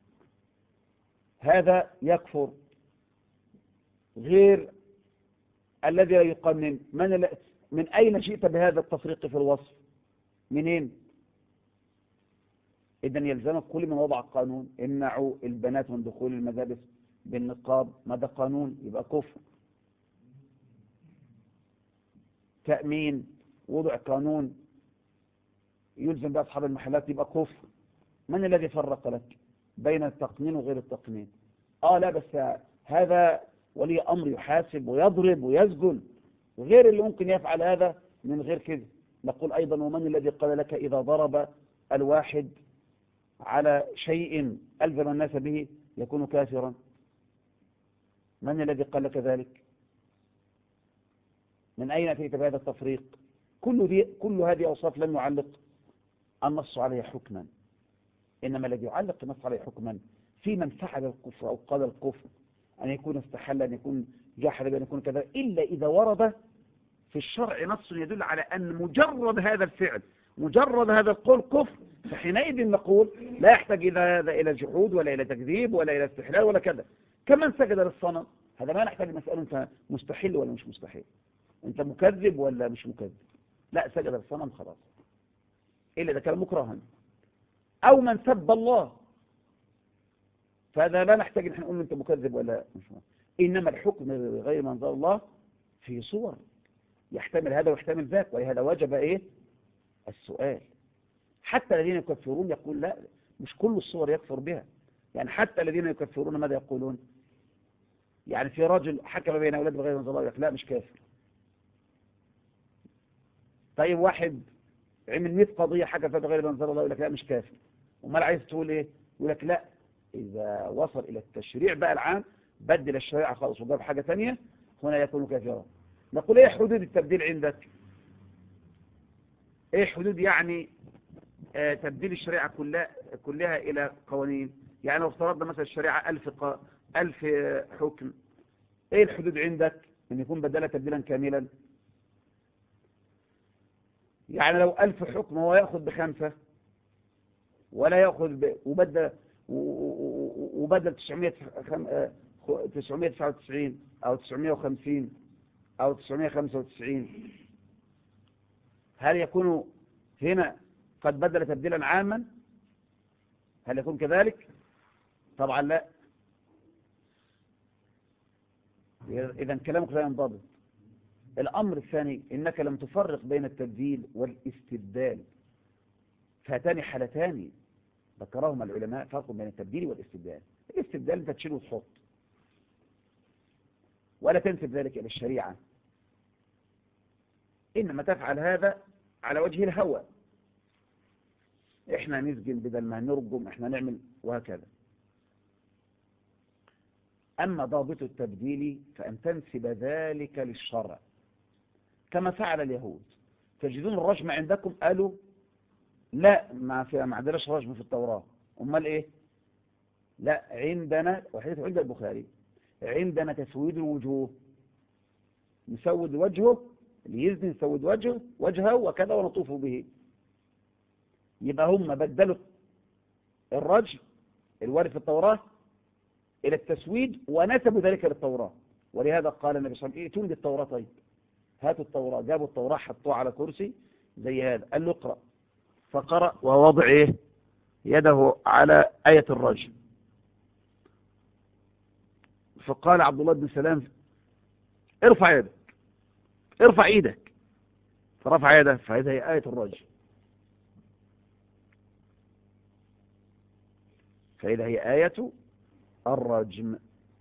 هذا يكفر غير الذي لا يقنن؟ من أين جئت بهذا التفريق في الوصف؟ منين؟ إذن يلزمك كل من وضع قانون امنعوا البنات من دخول المدارس بالنقاب، ماذا قانون؟ يبقى كفر. تأمين وضع قانون يلزم بأصحاب أصحاب المحلات، يبقى كفر. من الذي فرق لك بين التقنين وغير التقنين؟ لا بس هذا ولي أمر يحاسب ويضرب ويسجن، غير اللي ممكن يفعل هذا من غير كده. نقول أيضا ومن الذي قال لك إذا ضرب الواحد على شيء ألزم الناس به يكون كافرا؟ من الذي قال لك ذلك؟ من أين أتيت بهذا التفريق؟ كل هذه أوصاف لم يعلق النص عليها حكما، إنما الذي يعلق النص عليه حكما في من فعل الكفر أو قال الكفر، أن يكون استحل، أن يكون جاحد، أن يكون كذا، إلا إذا ورد في الشرع نص يدل على أن مجرد هذا الفعل، مجرد هذا القول كفر، فحينئذ نقول لا يحتاج هذا إلى جحود ولا إلى تكذيب ولا إلى استحلال ولا كذا. كمن سجد للصنم، هذا ما نحتاج مسألة أنت مستحيل ولا مش مستحيل، أنت مكذب ولا مش مكذب، لا سجد للصنم خلاص، إلا إذا كان مكرها. أو من سب الله، فهذا لا نحتاج ان احنا نقول انت مكذب ولا مش مكذب. انما الحكم غير ما انزل الله في صور يحتمل هذا ويحتمل ذاك، ولهذا وجب ايه السؤال. حتى الذين يكفرون يقول لا مش كل الصور يكفر بها، يعني حتى الذين يكفرون ماذا يقولون؟ يعني في رجل حكم بين اولاد بغير ما انزل الله يقول لا مش كافر. طيب واحد عمل 100 قضيه حكم بغير ما انزل الله يقول لك لا مش كافر. امال عايز تقول ايه؟ يقول لك لا إذا وصل إلى التشريع بقى العام بدل الشريعة خالص وجاب حاجة ثانية هنا يكون كافرا. نقول إيه حدود التبديل عندك؟ إيه حدود يعني تبديل الشريعة كلها إلى قوانين؟ يعني لو افترضنا مثلا الشريعة 1000 حكم، إيه الحدود عندك أن يكون بدلها تبديلا كاملا؟ يعني لو 1000 حكم هو يأخذ ب5 ولا يأخذ وبدل 999 أو 950 أو 995، هل يكون هنا قد بدل تبديلا عاما؟ هل يكون كذلك؟ طبعا لا. إذا كلامك لا ينضبط. الأمر الثاني إنك لم تفرق بين التبديل والاستبدال، فهاتان حالتان ذكرهما العلماء، فرق بين التبديل والاستبدال. الاستبدال انت تشيل وتحط ولا تنسب ذلك إلى الشريعة، إنما تفعل هذا على وجه الهوى، إحنا نسجن بدل ما نرجم، إحنا نعمل وهكذا. أما ضابط التبديل فأن تنسب ذلك للشرع كما فعل اليهود. تجدون الرجم عندكم قالوا لا ما عندناش رجم في التوراة، أمال إيه؟ لا عندنا، وحديث عند البخاري، عندنا تسويد الوجوه، نسود وجهه اللي يزني نسود وجهه وكذا ونطوف به. يبقى هم بدلوا الرجم الوارد في التوراة إلى التسويد ونسبوا ذلك للتوراة. ولهذا قال النبي صلى الله عليه وسلم ائتوني بالتوراة. طيب هاتوا التوراة. جابوا التوراة حطوها على كرسي زي هذا، قال له اقرأ، فقرأ ووضع ايه يده على آية الرجم. فقال عبد الله بن سلام ارفع يدك، ارفع ايدك، فرفع يده، فإذا هي آية الرجم، فإذا هي آية الرجم.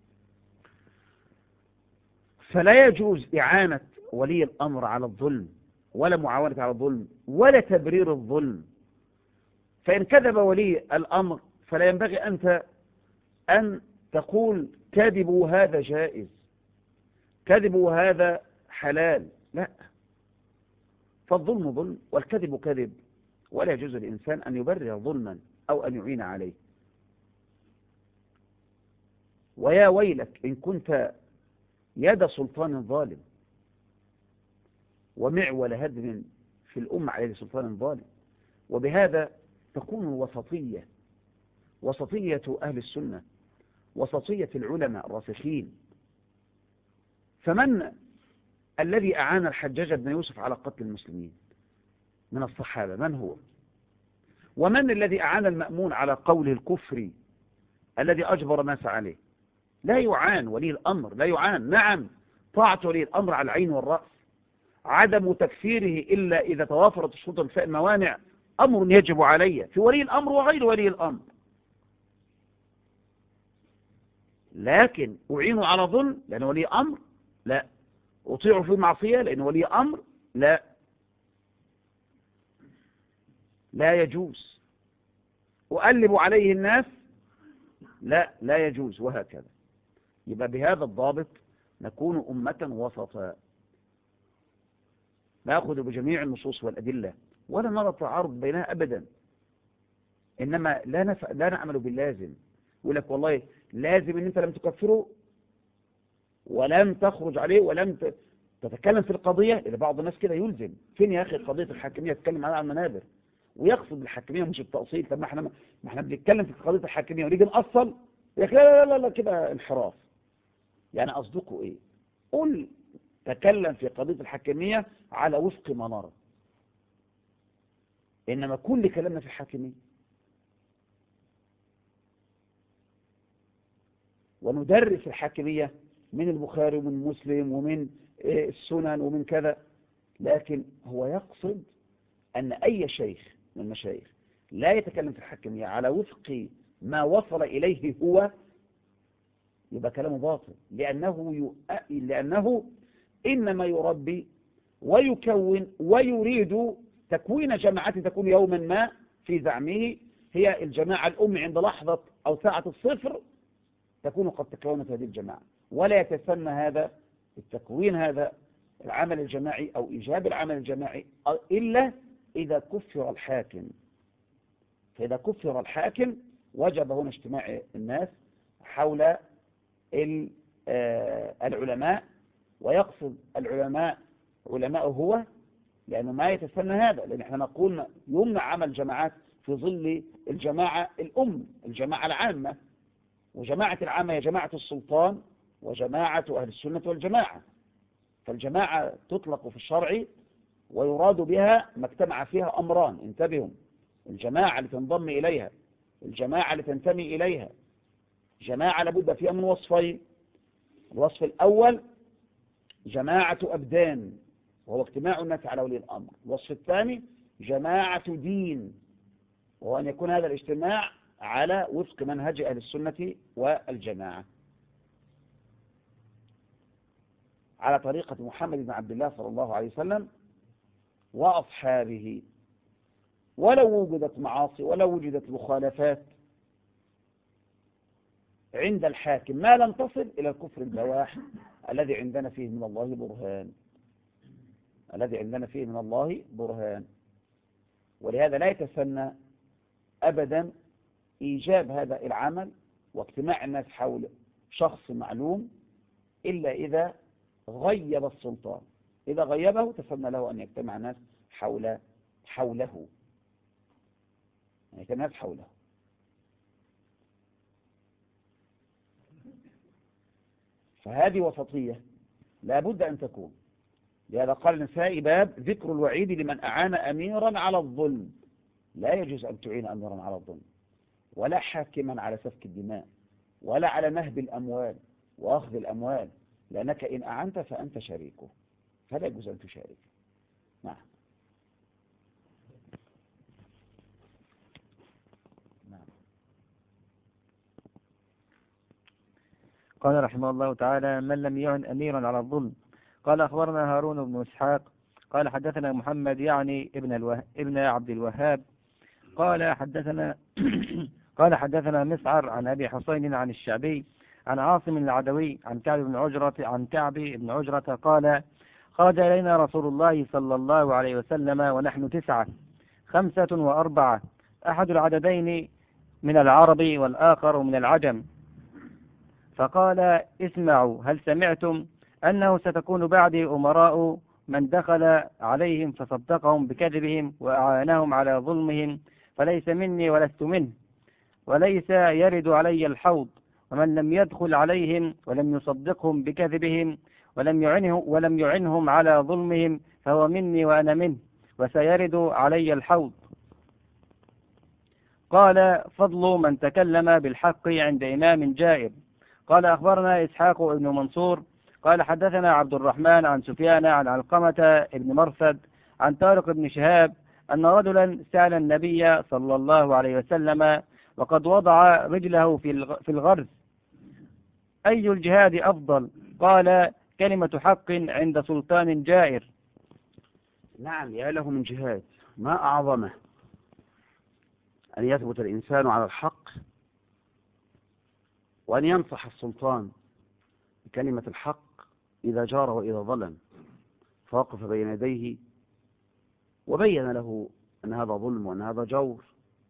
فلا يجوز إعانة ولي الأمر على الظلم، ولا معاونة على الظلم، ولا تبرير الظلم. فإن كذب ولي الأمر فلا ينبغي أنت أن تقول كذبوا هذا جائز، كذبوا هذا حلال، لا. فالظلم ظلم والكذب كذب، ولا يجوز للإنسان أن يبرر ظلما أو أن يعين عليه. ويا ويلك إن كنت يد سلطان ظالم ومعول هدم في الأمة على يد سلطان ظالم. وبهذا تكون الوسطية، وسطية أهل السنة، وسطية العلماء الراسخين. فمن الذي أعان الحجاج بن يوسف على قتل المسلمين من الصحابة؟ من هو؟ ومن الذي أعان المأمون على قوله الكفري الذي أجبر الناس عليه؟ لا يعان ولي الأمر، لا يعان. نعم، طاعة ولي الأمر على العين والرأس. عدم تكفيره إلا إذا توافرت الشروط وانتفاء الموانع أمر يجب علي في ولي الأمر وغير ولي الأمر. لكن أعين على ظلم لأنه ولي أمر؟ لا. أطيع في معصية لأنه ولي أمر؟ لا، لا يجوز. أؤلب عليه الناس؟ لا، لا يجوز. وهكذا. يبقى بهذا الضابط نكون أمة وسطا، نأخذ بجميع النصوص والأدلة ولا نرى تعارض بينها أبدا. إنما لا نعمل باللازم. يقول لك والله لازم ان انت لم تكفره ولم تخرج عليه ولم تتكلم في القضية. إلى بعض الناس كده يلزم. فين يا أخي قضية الحاكمية تتكلم عنها على المنابر ويقصد بالحاكمية مش التأصيل؟ طب ما احنا بنتكلم في قضية الحاكمية ونيجي نأصل. يا أخي لا لا لا, لا كده انحراف. يعني قصدكوا إيه؟ قل تكلم في قضية الحاكمية على وفق ما نرى، إنما كل كلامنا في الحاكمية. وندرس الحاكمية من البخاري ومن مسلم ومن السنن ومن كذا، لكن هو يقصد أن أي شيخ من المشايخ لا يتكلم في الحاكمية على وفق ما وصل إليه هو، يبقى كلامه باطل، لأنه إنما يربي ويكون ويريد تكوين جماعة تكون يوما ما في زعمه هي الجماعة الأم عند لحظة أو ساعة الصفر تكون قد تكونت هذه الجماعة. ولا يتسنى هذا التكوين، هذا العمل الجماعي أو إيجاب العمل الجماعي إلا إذا كفر الحاكم. فإذا كفر الحاكم وجب هنا اجتماع الناس حول العلماء، ويقصد العلماء علماء هو، لأنه ما يتسنى هذا. لأن احنا نقول يمنع عمل جماعات في ظل الجماعة الأم، الجماعة العامة. وجماعة العامة هي جماعة السلطان وجماعة أهل السنة والجماعة. فالجماعة تطلق في الشرع ويراد بها ما اجتمع فيها أمران، انتبهوا: الجماعة اللي تنضم إليها، الجماعة اللي تنتمي إليها. جماعة لابد فيها من وصفين: الوصف الأول جماعة أبدان وهو اجتماع الناس على ولي الأمر. الوصف الثاني جماعة دين، وهو أن يكون هذا الاجتماع على وفق منهج أهل السنة والجماعة على طريقة محمد بن عبد الله صلى الله عليه وسلم وأصحابه. ولو وجدت معاصي ولو وجدت مخالفات عند الحاكم ما لم تصل إلى الكفر البواح الذي عندنا فيه من الله برهان، الذي عندنا فيه من الله برهان. ولهذا لا يتسنى أبدا إيجاب هذا العمل واجتماع الناس حول شخص معلوم إلا إذا غيب السلطان. إذا غيبه تسنى له أن يجتمع الناس حوله. يعني كان الناس حوله. فهذه وسطية لا بد أن تكون. لهذا قال النسائي باب ذكر الوعيد لمن أعان أميرا على الظلم. لا يجوز أن تعين أميرا على الظلم، ولا حاكما على سفك الدماء، ولا على نهب الأموال وأخذ الأموال، لأنك إن أعنت فأنت شريكه، فلا يجوز أن تشارك. نعم. قال رحمه الله تعالى: من لم يعن أميرا على الظلم. قال أخبرنا هارون بن إسحاق قال حدثنا محمد يعني ابن عبد الوهاب قال حدثنا قال حدثنا مسعر عن أبي حسين عن الشعبي عن عاصم العدوي عن كعب بن عجرة قال: خرج إلينا رسول الله صلى الله عليه وسلم ونحن 9، 5 و4، أحد العددين من العرب والآخر من العجم، فقال: اسمعوا، هل سمعتم أنه ستكون بعدي أمراء من دخل عليهم فصدقهم بكذبهم وأعانهم على ظلمهم فليس مني ولست منه، وليس يرد علي الحوض، ومن لم يدخل عليهم ولم يصدقهم بكذبهم ولم يعنهم على ظلمهم فهو مني وأنا منه، وسيرد علي الحوض. قال: فضل من تكلم بالحق عند إمام جائر. قال أخبرنا إسحاق بن منصور قال حدثنا عبد الرحمن عن سفيان عن علقمة بن مرثد عن طارق بن شهاب أن رجلا سأل النبي صلى الله عليه وسلم وقد وضع رجله في الغرز: أي الجهاد أفضل؟ قال: كلمة حق عند سلطان جائر. نعم، يا له من جهاد ما أعظمه أن يثبت الإنسان على الحق، وأن ينصح السلطان بكلمة الحق إذا جار وإذا ظلم، فوقف بين يديه وبين له أن هذا ظلم وأن هذا جور،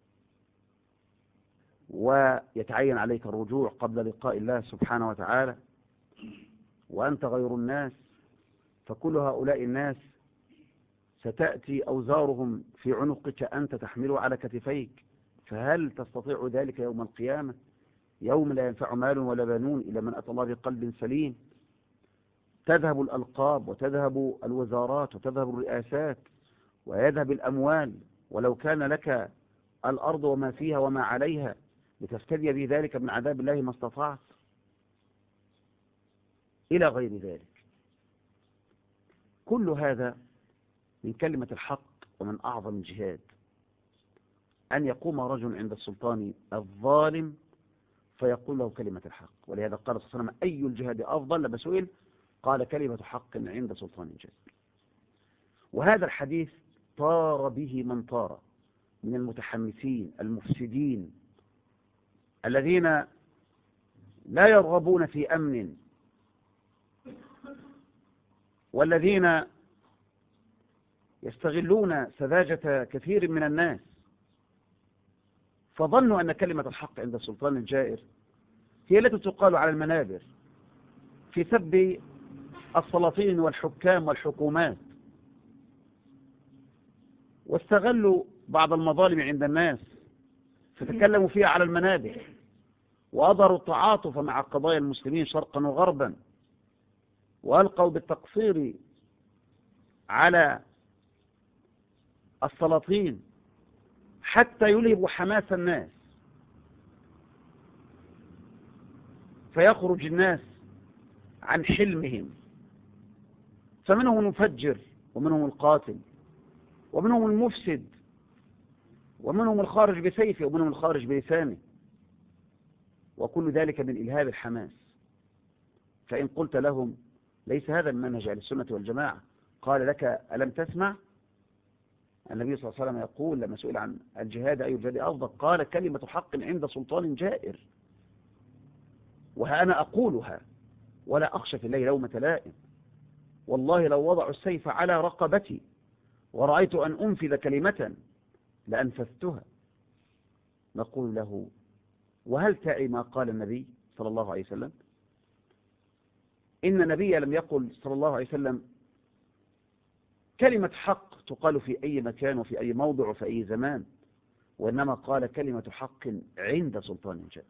ويتعين عليك الرجوع قبل لقاء الله سبحانه وتعالى، وأنت غير الناس، فكل هؤلاء الناس ستأتي أوزارهم في عنقك أنت تحمله على كتفيك، فهل تستطيع ذلك يوم القيامة، يوم لا ينفع مال ولا بنون إلا من أتى الله بقلب سليم؟ تذهب الألقاب وتذهب الوزارات وتذهب الرئاسات ويذهب الأموال، ولو كان لك الأرض وما فيها وما عليها لتفتدي بذلك من عذاب الله ما استطعت، إلى غير ذلك. كل هذا من كلمة الحق. ومن أعظم الجهاد أن يقوم رجل عند السلطان الظالم فيقول له كلمة الحق. ولهذا قال صلى الله عليه وسلم: أي الجهاد أفضل؟ لما سئل قال: كلمة حق عند سلطان جائر. وهذا الحديث طار به من طار من المتحمسين المفسدين الذين لا يرغبون في أمن، والذين يستغلون سذاجة كثير من الناس، فظنوا أن كلمة الحق عند السلطان الجائر هي التي تقال على المنابر في سب السلاطين والحكام والحكومات، واستغلوا بعض المظالم عند الناس فتكلموا فيها على المنابر، وأظهروا التعاطف مع قضايا المسلمين شرقا وغربا، وألقوا بالتقصير على السلاطين حتى يلهبوا حماس الناس، فيخرج الناس عن حلمهم، فمنهم المفجر ومنهم القاتل ومنهم المفسد ومنهم الخارج بسيفه ومنهم الخارج بلسانه، وكل ذلك من إلهاب الحماس. فإن قلت لهم ليس هذا المنهج أهل السنة والجماعة، قال لك: ألم تسمع النبي صلى الله عليه وسلم يقول لما سئل عن الجهاد أي الجهاد أفضل قال: كلمة حق عند سلطان جائر. وها أنا أقولها ولا أخشى في الله لومة لائم، والله لو وضعوا السيف على رقبتي ورأيت أن أنفذ كلمة لأنفذتها. نقول له: وهل تعي ما قال النبي صلى الله عليه وسلم؟ إن النبي لم يقل صلى الله عليه وسلم كلمة حق تقال في أي مكان وفي أي موضع وفي أي زمان، وإنما قال كلمة حق عند سلطان جاء.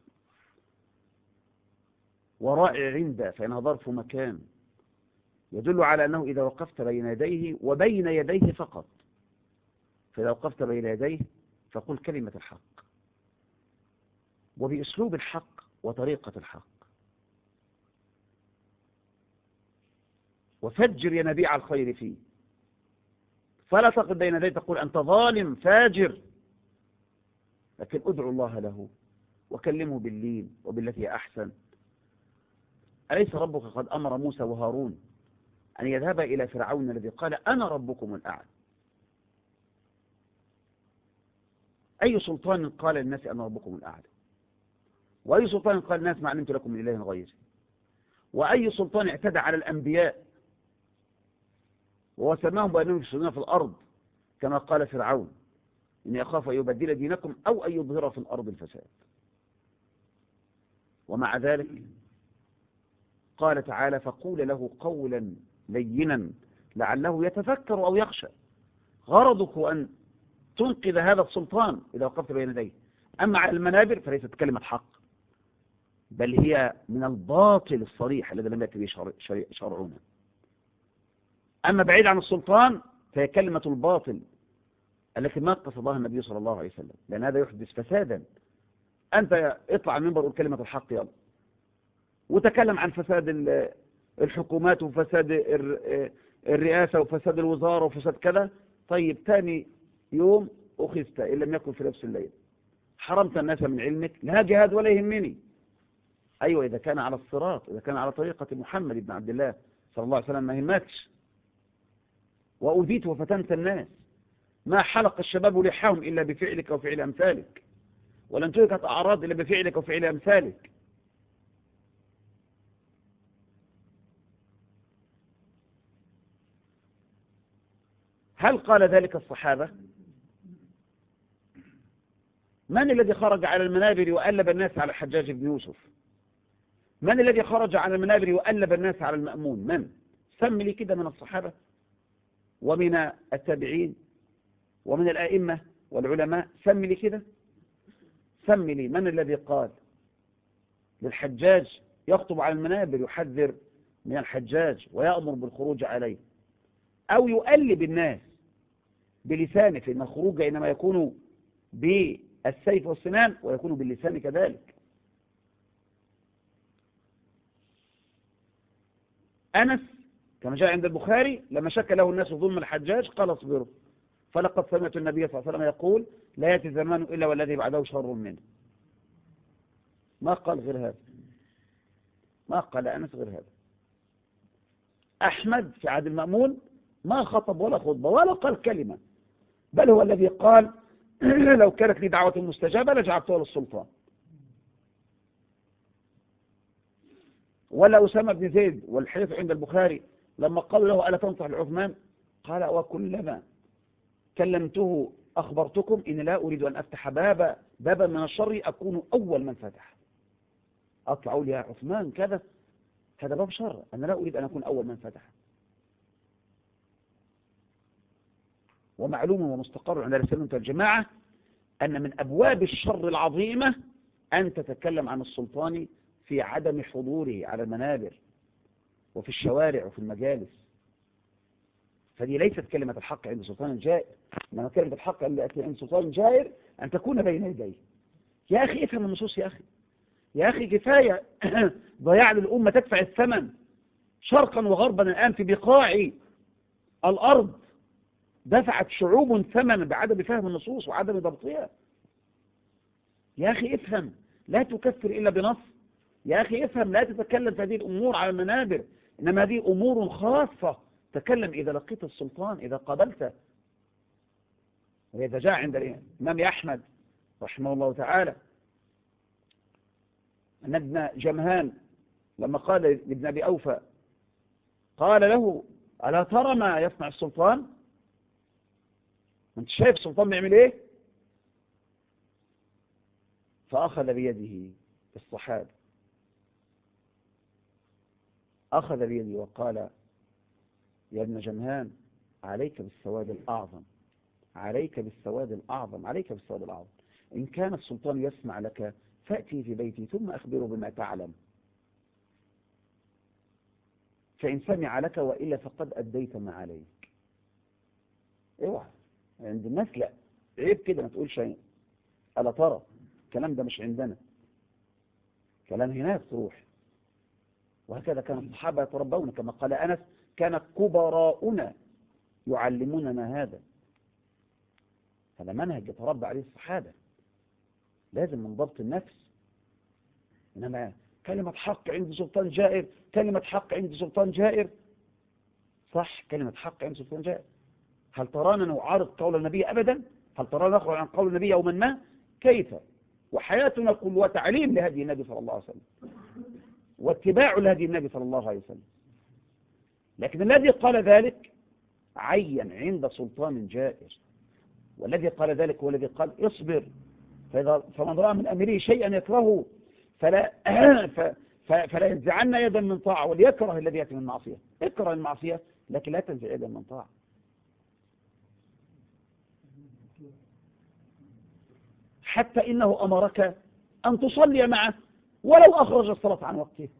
ورائع عند فإنها ظرف مكان يدل على أنه إذا وقفت بين يديه وبين يديه فقط، فإذا وقفت بين يديه فقل كلمة الحق وبأسلوب الحق وطريقة الحق، وفجر ينابيع الخير فيه، فلا تقف بين يديه تقول أنت ظالم فاجر، لكن ادعو الله له وكلمه باللين وبالتي هي أحسن. أليس ربك قد أمر موسى وهارون أن يذهبا إلى فرعون الذي قال أنا ربكم الأعلى؟ أي سلطان قال للناس أنا ربكم الأعلى؟ وأي سلطان قال الناس ما علمت لكم من إله غيري؟ وأي سلطان اعتدى على الأنبياء وسماهم بأنهم يفسدون في الأرض كما قال فرعون إني أخاف أن يبدل دينكم أو أن يظهر في الأرض الفساد؟ ومع ذلك قال تعالى فقول له قولا لينا لعله يتفكر أو يخشى. غرضك أن تنقذ هذا السلطان إذا وقفت بين يديه. أما على المنابر فليست كلمة حق، بل هي من الباطل الصريح الذي لم يأتي به شرعنا. أما بعيد عن السلطان فهي كلمة الباطل التي ما قصدها النبي صلى الله عليه وسلم، لأن هذا يحدث فسادا. أنت اطلع من المنبر وقول كلمة الحق يلا، وتكلم عن فساد الحكومات وفساد الرئاسة وفساد الوزارة وفساد كذا، طيب ثاني يوم أخذت إن لم يكن في نفس الليل، حرمت الناس من علمك، لا جهاد ولا يهمني. أيوة إذا كان على الصراط، إذا كان على طريقة محمد بن عبد الله صلى الله عليه وسلم ما يهمكش. وأوذيت وفتنت الناس، ما حلق الشباب لحاهم إلا بفعلك وفعل أمثالك، ولن تلقت أعراض إلا بفعلك وفعل أمثالك. هل قال ذلك الصحابة؟ من الذي خرج على المنابر وألب الناس على الحجاج بن يوسف؟ من الذي خرج على المنابر وألب الناس على المأمون؟ من؟ سم لي كده من الصحابة ومن التابعين ومن الآئمة والعلماء، سم لي كده، سم لي من الذي قال للحجاج يخطب على المنابر يحذر من الحجاج ويأمر بالخروج عليه، أو يؤلب الناس بلسانه، فإن الخروج إنما يكون بالسيف والسنان ويكون باللسان كذلك. أنس كما جاء عند البخاري لما شك له الناس ظلم الحجاج قال اصبروا فلقد سمعت النبي صلى الله عليه وسلم يقول لا يأتي زمان إلا والذي بعده شر منه. ما قال غير هذا، ما قال أنس غير هذا. أحمد في عهد المأمون ما خطب ولا خطبة ولا قال كلمة، بل هو الذي قال لو كانت لي دعوة مستجابة لجعلتها للسلطان. ولا أسامة بن زيد والحديث عند البخاري لما قالوا له ألا تنصح لعثمان قال وكلما كلمته أخبرتكم إن لا أريد أن أفتح بابا من الشر أكون أول من فتح. أطلعوا لي يا عثمان كذا، هذا باب شر، أنا لا أريد أن أكون أول من فتح. ومعلوم ومستقر عند السنة والجماعة أن من أبواب الشر العظيمة أن تتكلم عن السلطان في عدم حضوره على المنابر وفي الشوارع وفي المجالس. فدي ليست كلمة الحق عند سلطان جائر، إنما كلمة الحق عند سلطان جائر أن تكون بين يديه. يا أخي افهم النصوص يا أخي، يا أخي كفاية ضياع للأمة تدفع الثمن شرقا وغربا الآن في بقاع الأرض، دفعت شعوب ثمن بعدم فهم النصوص وعدم ضبطها. يا أخي افهم، لا تكفر إلا بنص. يا أخي افهم، لا تتكلم في هذه الأمور على المنابر، إنما هذه أمور خاصة، تكلم إذا لقيت السلطان، إذا قابلته. وإذا جاء عند الإمام أحمد رحمه الله تعالى أن ابن جمهان لما قال لابن أبي أوفى قال له ألا ترى ما يصنع السلطان؟ أنت شايف السلطان بيعمل إيه؟ فأخذ بيده الصحابة، أخذ بيدي وقال يا ابن جمهان عليك بالسواد الأعظم عليك بالسواد الأعظم، عليك بالسواد الأعظم. إن كان السلطان يسمع لك فأتي في بيتي ثم أخبره بما تعلم، فإن سمع لك وإلا فقد أديت ما عليك. اوعى عند الناس لا، عيب كده ما تقول شيء. ألا ترى الكلام ده مش عندنا، كلام هناك تروح. وهكذا كان الصحابة يتربون، كما قال أنس كان كبراؤنا يعلموننا هذا. هذا منهج يتربى عليه الصحابة، لازم من ضبط النفس. إنما كلمة حق عند سلطان جائر، كلمة حق عند سلطان جائر، صح، كلمة حق عند سلطان جائر. هل ترانا نعارض قول النبي أبدا؟ هل ترانا نخرج عن قول النبي يوما ما؟ كيف؟ وحياتنا كل وتعليم لهدي النبي صلى الله عليه وسلم، واتباع لهدي النبي صلى الله عليه وسلم. لكن الذي قال ذلك عين عند سلطان جائر، والذي قال ذلك هو الذي قال اصبر، فمن رأى من أمره شيئا يكرهه فلا ينزعن يدا من طاعة، وليكره الذي يأتي من معصية. اكره المعصية لكن لا تنزع يدا من طاعة. حتى إنه أمرك أن تصلي معه ولو أخرج الصلاة عن وقته.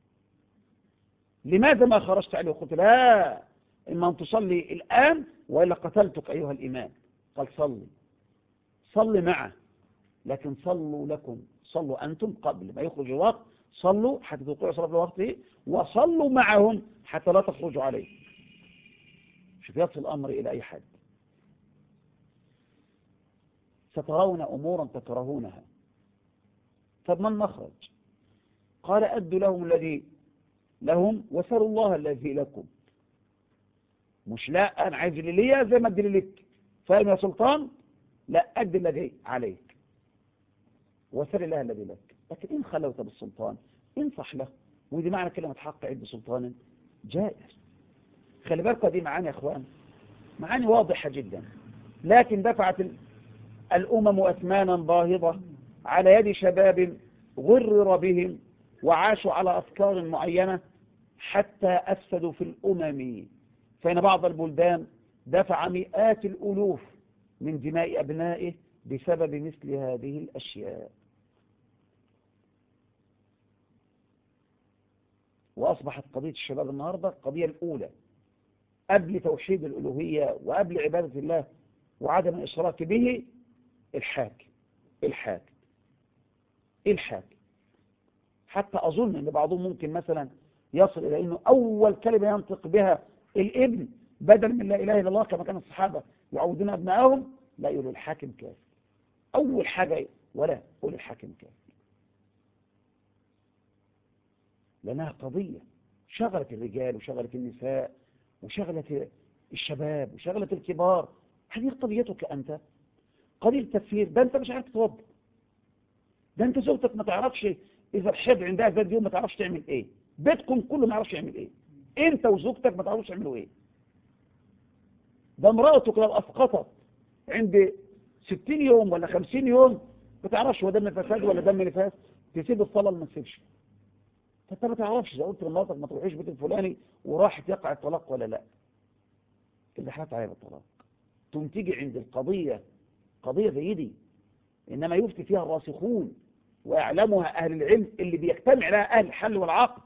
لماذا ما خرجت عليه وقلت لا، إما أن تصلي الآن وإلا قتلتك أيها الإمام؟ قال صلي معه، لكن صلوا لكم، صلوا أنتم قبل ما يخرج الوقت، صلوا حتى توقعوا صلاة لوقته، وصلوا معهم حتى لا تخرجوا عليه. شوف يصل الأمر إلى أي حد. سترون أمورا تكرهونها. طب ما المخرج؟ قال أدوا لهم الذي لهم وسروا الله الذي لكم. مش لا أنا عايز اللي ليا زي ما أدي اللي لك، فاهم يا سلطان؟ لا، أدي الذي عليك وسر الله الذي لك. لكن إن خلوت بالسلطان انصح له، ودي معنى كلمة حق عند سلطان جائر. خلي بالكم دي معاني يا أخوان، معاني واضحة جدا، لكن دفعت الأمم أثمانا باهظة على يد شباب غرر بهم وعاشوا على أفكار معينة حتى أفسدوا في الأمم. فإن بعض البلدان دفع مئات الألوف من دماء أبنائه بسبب مثل هذه الأشياء. وأصبحت قضية الشباب النهاردة القضية الأولى قبل توحيد الألوهية وقبل عبادة الله وعدم الإشراك به. الحاكم. حتى أظن أن بعضهم ممكن مثلا يصل إلى أنه أول كلمة ينطق بها الابن بدل من لا إله إلا الله كما كان الصحابة يعودون أبنائهم، لا يقولوا الحاكم كافر. أول حاجة ولا قول الحاكم كافر، لأنها قضية شغلت الرجال وشغلت النساء وشغلت الشباب وشغلت الكبار. هذه قضيتك أنت، قضية التفسير. ده أنت مش عارف توضح، ده أنت زوجتك ما تعرفش إذا الحب عندها ذات يوم ما تعرفش تعمل إيه، بيتكم كله ما يعرفش يعمل إيه، أنت وزوجتك ما تعرفش تعملوا إيه. ده امرأتك لو أسقطت عند 60 يوم ولا 50 يوم ما تعرفش هو دم فساد ولا دم نفاس، تسيب الصلاة ما تسيبش. فأنت ما تعرفش إذا قلت لمراتك ما تروحيش بيت الفلاني وراحت يقع الطلاق ولا لا، اللي حالت عليها بالطلاق. ثم تيجي عند القضية قضية زي دي إنما يفتي فيها الراسخون ويعلمها أهل العلم اللي بيجتمع لها أهل الحل والعقد.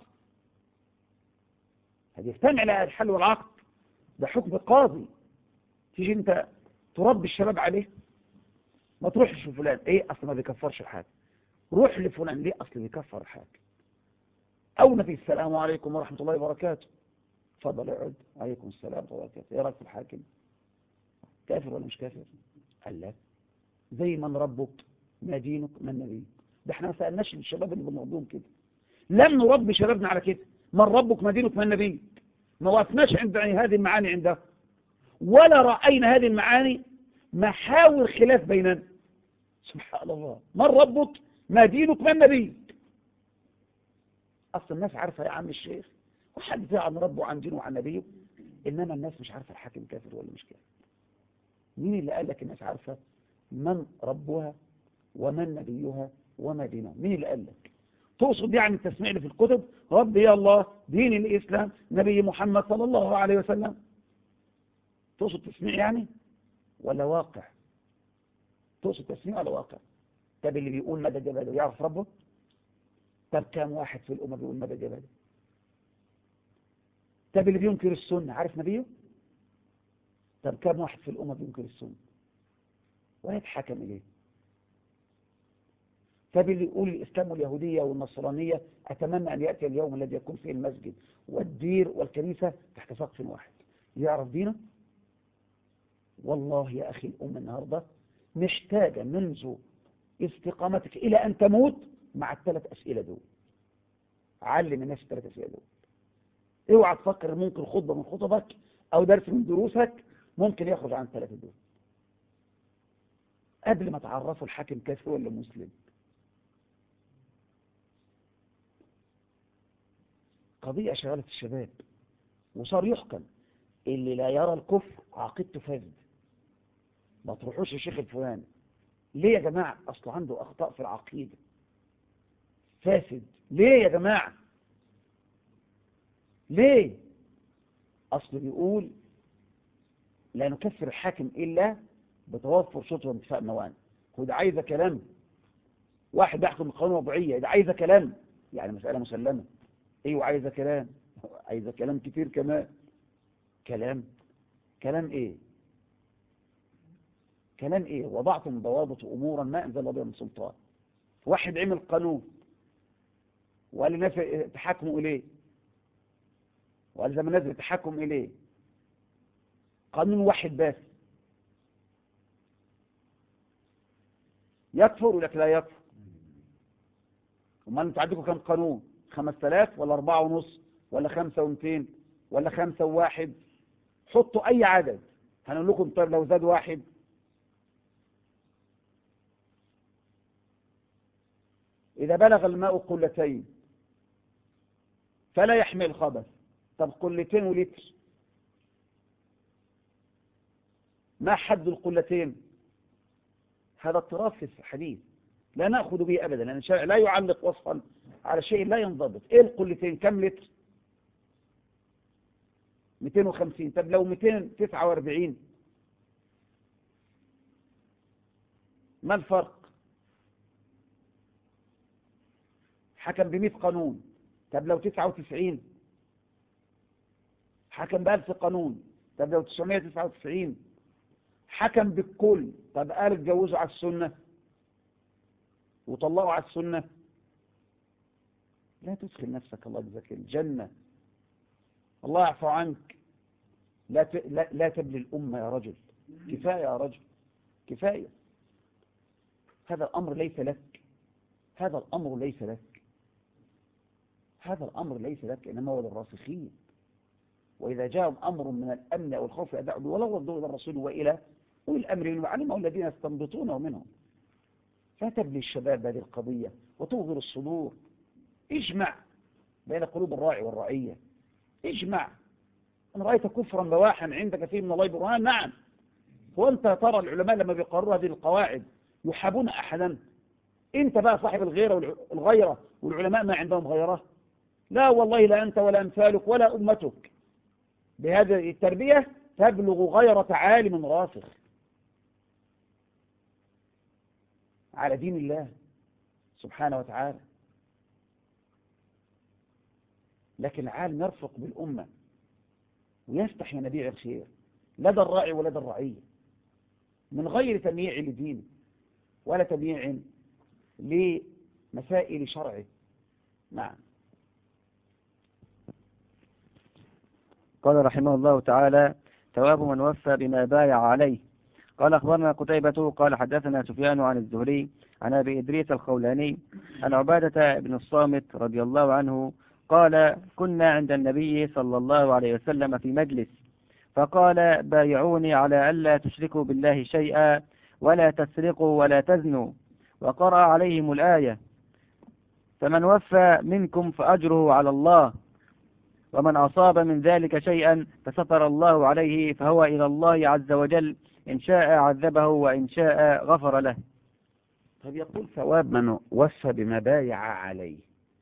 هذه يجتمع لها أهل الحل والعقد، ده حكم قاضي. تيجي أنت تربي الشباب عليه، ما تروحش لفلان إيه أصل ما بيكفرش الحاكم، روح لفلان ليه أصل بيكفر الحاكم. أو نبي السلام عليكم ورحمة الله وبركاته، تفضل اقعد، عليكم السلام ورحمة الله وبركاته، إيه رأيك في الحاكم؟ كافر ولا مش كافر؟ قال لا، زي من ربك ما دينك ما نبيك. ده احنا ما سألناش للشباب اللي بنربيهم كده، لم نربي شبابنا على كده، من ربك ما دينك ما نبيك. ما وقفناش عند هذه المعاني عنده، ولا رأينا هذه المعاني محاور خلاف بيننا. سبحان الله، من ربك ما دينك ما نبيك. أصل الناس عارفة يا عم الشيخ وحدث عن ربه وعن دينه وعن نبيه، إنما الناس مش عارفة الحاكم كافر ولا مش كافر. مين اللي قال لك الناس عارفة من ربها ومن نبيها وما دينها؟ مين اللي قال لك؟ تقصد يعني التسميع اللي في الكتب ربي يا الله دين الإسلام نبي محمد صلى الله عليه وسلم؟ تقصد تسميع يعني؟ ولا واقع؟ تقصد تسميع ولا واقع؟ طب اللي بيقول مدى جبله يعرف ربه؟ طب كام واحد في الأمة بيقول مدى جبله؟ طب اللي بينكر السنة عارف نبيه؟ طب كام واحد في الأمة بينكر السنة ولا يتحكم إليه؟ طب اللي يقول الإسلام واليهودية والنصرانية أتمنى أن يأتي اليوم الذي يكون فيه المسجد والدير والكنيسة تحت سقف واحد يعرف دينه؟ والله يا أخي الأمة النهاردة محتاجة منذ استقامتك إلى أن تموت مع الثلاث أسئلة دول. علم الناس الثلاث أسئلة دول. اوعى تفكر ممكن خطبة من خطبك أو درس من دروسك ممكن يخرج عن الثلاثة دول قبل ما تعرفوا الحاكم كافر ولا مسلم. قضية شغلت الشباب وصار يحكم اللي لا يرى الكفر عقيدته فاسد، ما تروحوش الشيخ الفلاني. ليه يا جماعة؟ أصل عنده أخطاء في العقيدة، فاسد. ليه يا جماعة؟ ليه؟ أصل بيقول لا نكفر الحاكم إلا بتوفر شروط وانتفاء موانع. وده عايزة كلام. واحد بيحكم بقانون وضعية، ده عايزة كلام، يعني مسألة مسلمة. ايوه عايزة كلام، عايزة كلام كتير كمان. كلام ايه؟ كلام ايه؟ وضعتم ضوابط امورا ما انزل الله بها من سلطان. واحد عمل قانون وقال للناس تحكموا اليه، وقال زي ما الناس تحكم اليه. قانون واحد بس يكفر ولا لا يكفر؟ امال انتوا عندكم كم قانون؟ 5000 ولا 4.5 ولا 5 و200 ولا 5 و1؟ حطوا اي عدد هنقول لكم. طيب لو زاد واحد إذا بلغ الماء قلتين فلا يحمل خبث. طب قلتين ولتر، ما حد القلتين؟ هذا اضطراب في الحديث لا نأخذ به أبدا، لأن الشرع لا يعلق وصفا على شيء لا ينضبط. إيه القلتين؟ كم لتر؟ 250. طب لو 249 ما الفرق؟ حكم ب100 قانون. طب لو 99 حكم ب1000 قانون. طب لو 999 حكم بالكل. طب قال اتجوزوا على السنة وطلعوا على السنة. لا تدخل نفسك الله يجزاك الجنة، الله يعفو عنك. لا تبلي الأمة يا رجل. كفاية يا رجل، كفاية. هذا الأمر ليس لك، هذا الأمر ليس لك، هذا الأمر ليس لك، إنما هو للراسخين. وإذا جاءهم أمر من الأمن أو الخوف أدعوا ولو ردوا إلى الرسول وإلى أولي الأمر منهم وعلموا الذين يستنبطونه منهم. لا تبلي الشباب هذه القضية وتوغر الصدور. اجمع بين قلوب الراعي والرعية، اجمع. إن رأيت كفرا بواحا عندك فيه من الله برهان، نعم. وأنت ترى العلماء لما بيقرروا هذه القواعد يحابون أحدا؟ أنت بقى صاحب الغيرة والعلماء ما عندهم غيرة؟ لا والله، لا أنت ولا أمثالك ولا أمتك بهذه التربية تبلغ غيرة عالم راسخ على دين الله سبحانه وتعالى. لكن العالم يرفق بالأمة ويفتح ينابيع الخير لدى الراعي ولدى الرعية من غير تمييع لدينه ولا تمييع لمسائل شرعه. نعم. قال رحمه الله تعالى: ثواب من وفى بما بايع عليه. قال أخبرنا قتيبة قال حدثنا سفيان عن الزهري عن أبي إدريس الخولاني عن عبادة بن الصامت رضي الله عنه قال: كنا عند النبي صلى الله عليه وسلم في مجلس، فقال: بايعوني على ألا تشركوا بالله شيئا ولا تسرقوا ولا تزنوا، وقرأ عليهم الآية: فمن وفى منكم فأجره على الله، ومن أصاب من ذلك شيئا فستر الله عليه فهو إلى الله عز وجل، إن شاء عذبه وإن شاء غفر له. طب يقول ثواب من وفى بما بايع عليه،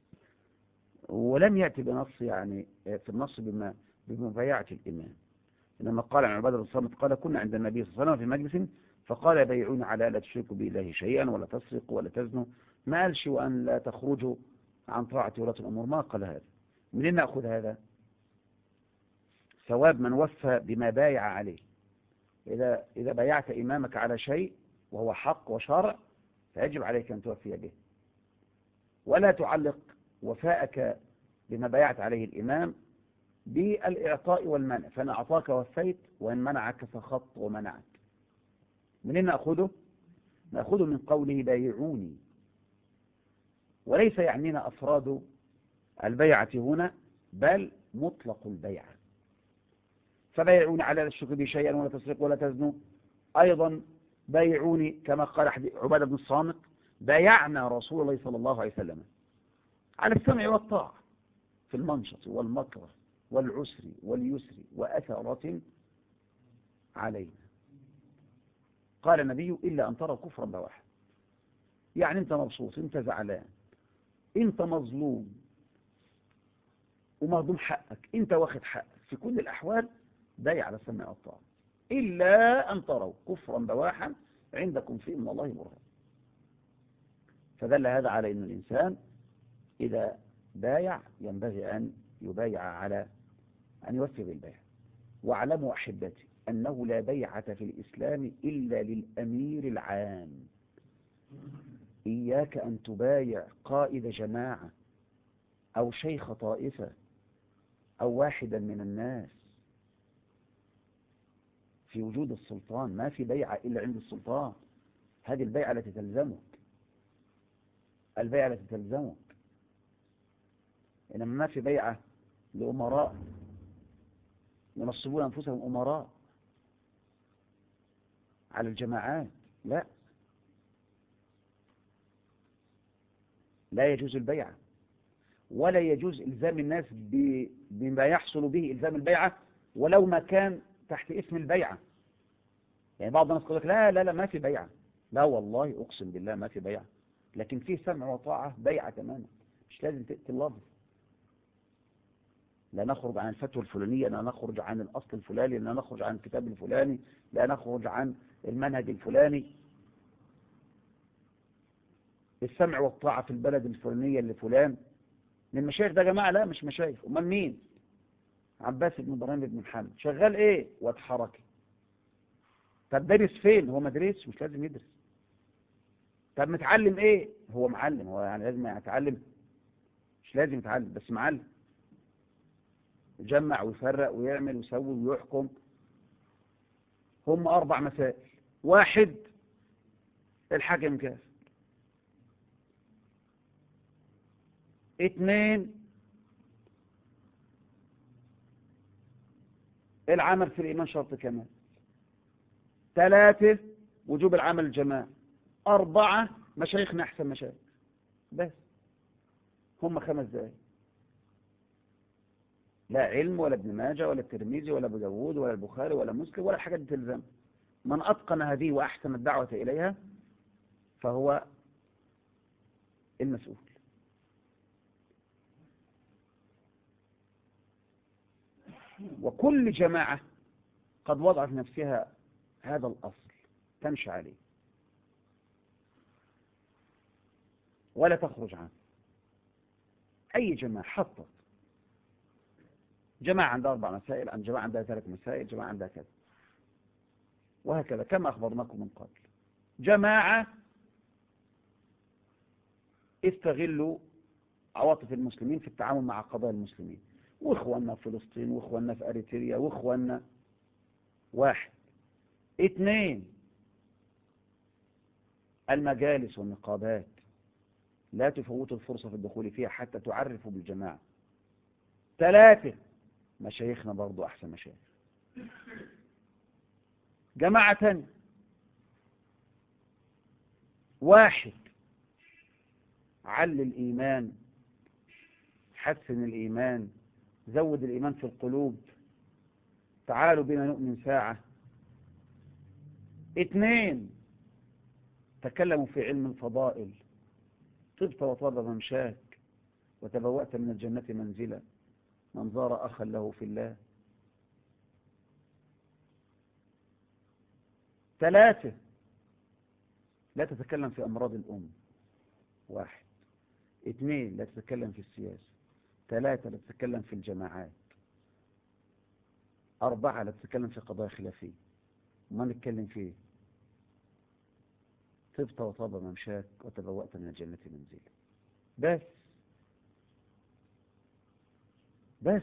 ولم يأتي بنص يعني في النص بمبايعة الإمام. إنما قال عن عبادة بن الصامت قال كنا عند النبي صلى الله عليه وسلم في مجلس فقال بيعون على لا تشركوا بالله شيئا ولا تسرقوا ولا تزنوا، ما قالش وأن لا تخرجوا عن طاعة ولاة الأمور، ما قال هذا. منين نأخذ هذا؟ ثواب من وفى بما بايع عليه. إذا بايعت إمامك على شيء وهو حق وشرع فيجب عليك أن توفي به، ولا تعلق وفاءك بما بايعت عليه الإمام بالإعطاء والمنع، فإن أعطاك وفيت وإن منعك فخط ومنعك. منين نأخذه؟ نأخذه من قوله بايعوني، وليس يعنينا أفراد البيعة هنا بل مطلق البيعة. فبايعوني على لا تشركوا بي شيئا ولا تسرقوا ولا تزنوا، أيضا بايعوني كما قال عبادة بن الصامت بايعنا رسول الله صلى الله عليه وسلم على السمع والطاعة في المنشط والمكره والعسر واليسر وأثرة علينا. قال النبي إلا أن ترى كفرا بواحد، يعني أنت مبسوط، أنت زعلان، أنت مظلوم ومهضوم حقك، أنت واخد حقك، في كل الأحوال بايع على السمع والطاعة، إلا أن تروا كفرا بواحا عندكم فيه من الله برهان. فدل هذا على أن الإنسان إذا بايع ينبغي أن يبايع على أن يوفي بالبيع. واعلموا أحبتي أنه لا بيعة في الإسلام إلا للأمير العام. إياك أن تبايع قائد جماعة أو شيخ طائفة أو واحدا من الناس في وجود السلطان. ما في بيعة إلا عند السلطان، هذه البيعة التي تلزمك، البيعة التي تلزمك. إنما ما في بيعة لأمراء ينصبون أنفسهم أمراء على الجماعات، لا يجوز البيعة، ولا يجوز إلزام الناس بما يحصل به إلزام البيعة ولو ما كان تحت اسم البيعة. يعني بعض الناس يقول لك لا لا لا ما في بيعة، لا والله أقسم بالله ما في بيعة، لكن في سمع وطاعة بيعة تماما، مش لازم تأتي اللفظ. لا نخرج عن الفتوى الفلانية، لا نخرج عن الأصل الفلاني، لا نخرج عن الكتاب الفلاني، لا نخرج عن المنهج الفلاني. السمع والطاعة في البلد الفلانية اللي فلان من المشايخ ده يا جماعة، لا مش مشايخ، امال مين؟ عباس بن ابراهيم بن محمد، شغال ايه؟ واد حركي. طب دارس فين؟ هو مدرس، مش لازم يدرس. طب متعلم ايه؟ هو معلم، هو يعني لازم يتعلم؟ مش لازم يتعلم بس معلم، يجمع ويفرق ويعمل ويسوي ويحكم. هم 4 مسائل: 1 الحاكم كافر، 2 العمل في الإيمان شرط كمال، 3 وجوب العمل الجماعي، 4 مشايخنا أحسن مشايخ. بس هم 5 دقايق، لا علم ولا ابن ماجه ولا الترمذي ولا ابو داود ولا البخاري ولا مسلم ولا الحاجات دي تلزم. من أتقن هذه وأحسن الدعوة إليها فهو المسؤول. وكل جماعة قد وضعت نفسها هذا الأصل تمشي عليه ولا تخرج عنه. أي جماعة حطت جماعة عندها 4 مسائل، عن جماعة عندها 3 مسائل، جماعة عندها كذا، وهكذا كما أخبرناكم من قبل. جماعة استغلوا عواطف المسلمين في التعامل مع قضايا المسلمين، وإخواننا في فلسطين وإخواننا في أريتريا وإخواننا. 1 2 المجالس والنقابات لا تفوتوا الفرصة في الدخول فيها حتى تعرفوا بالجماعة. 3 مشايخنا برضو أحسن مشايخ. جماعة تانية: 1 علل الإيمان، حسن الإيمان، زود الإيمان في القلوب، تعالوا بنا نؤمن ساعة. 2 تكلموا في علم الفضائل، طبت وطاب ممشاك وتبوأت من الجنة منزلا من زار أخا له في الله. 3 لا تتكلم في أمراض الأم. 1. 2 لا تتكلم في السياسة. 3 لا تتكلم في الجماعات. 4 لا تتكلم في قضايا خلافية. ما نتكلم فيه. طبت وطاب ممشاك وتبوأت من الجنة منزلا. بس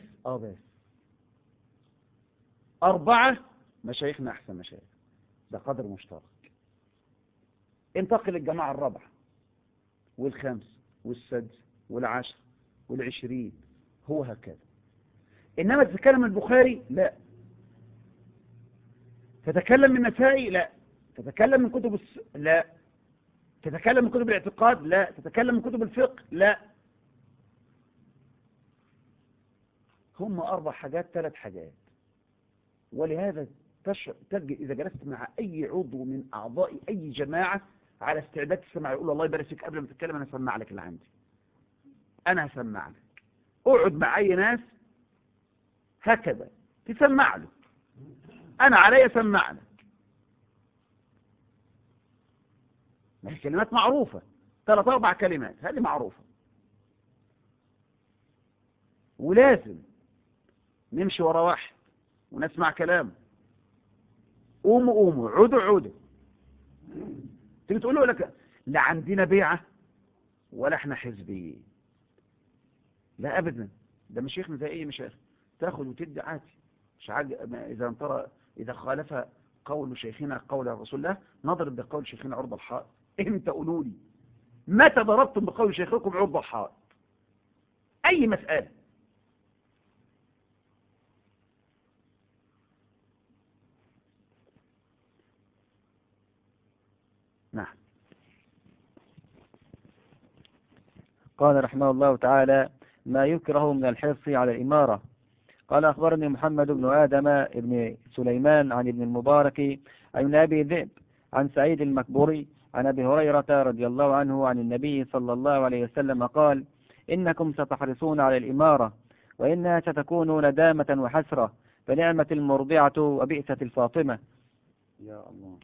4 مشايخنا أحسن مشايخ، ده قدر مشترك. انتقل الجماعة 4 وال5 وال6 وال10 وال20، هو هكذا. إنما تتكلم البخاري لا، تتكلم من النسائي لا، تتكلم من كتب لا، تتكلم من كتب الاعتقاد لا، تتكلم من كتب الفقه لا. هم 4 حاجات 3 حاجات. ولهذا تجد إذا جلست مع أي عضو من أعضاء أي جماعة على استعداد تسمع، يقول الله يبارك فيك، قبل ما تتكلم أنا هسمع لك اللي عندي، أنا هسمع لك. اقعد مع أي ناس هكذا تسمع له، أنا علي أسمع لك. ما هي كلمات معروفة، 3 4 كلمات هذه معروفة، ولازم نمشي ورا واحد ونسمع كلامه. قوموا عودوا. تيجي تقول له لك لا عندنا بيعة ولا احنا حزبيين، لا ابدا، ده مشايخنا زي اي مشايخ، تاخذ وتدي عادي. مش اذا خالف قول شيخنا قول رسول الله نضرب بقول شيخنا عرض الحائط. امتى؟ قولوا لي متى ضربتم بقول شيخكم عرض الحائط؟ اي مسألة. نعم. قال رحمه الله تعالى: ما يكره من الحرص على الإمارة. قال أخبرني محمد بن آدم بن سليمان عن ابن المبارك عن أبي ذئب عن سعيد المكبوري عن أبي هريرة رضي الله عنه عن النبي صلى الله عليه وسلم قال: إنكم ستحرصون على الإمارة، وإنها ستكون ندامة وحسرة، فنعمة المرضعة وبئسة الفاطمة. يا الله.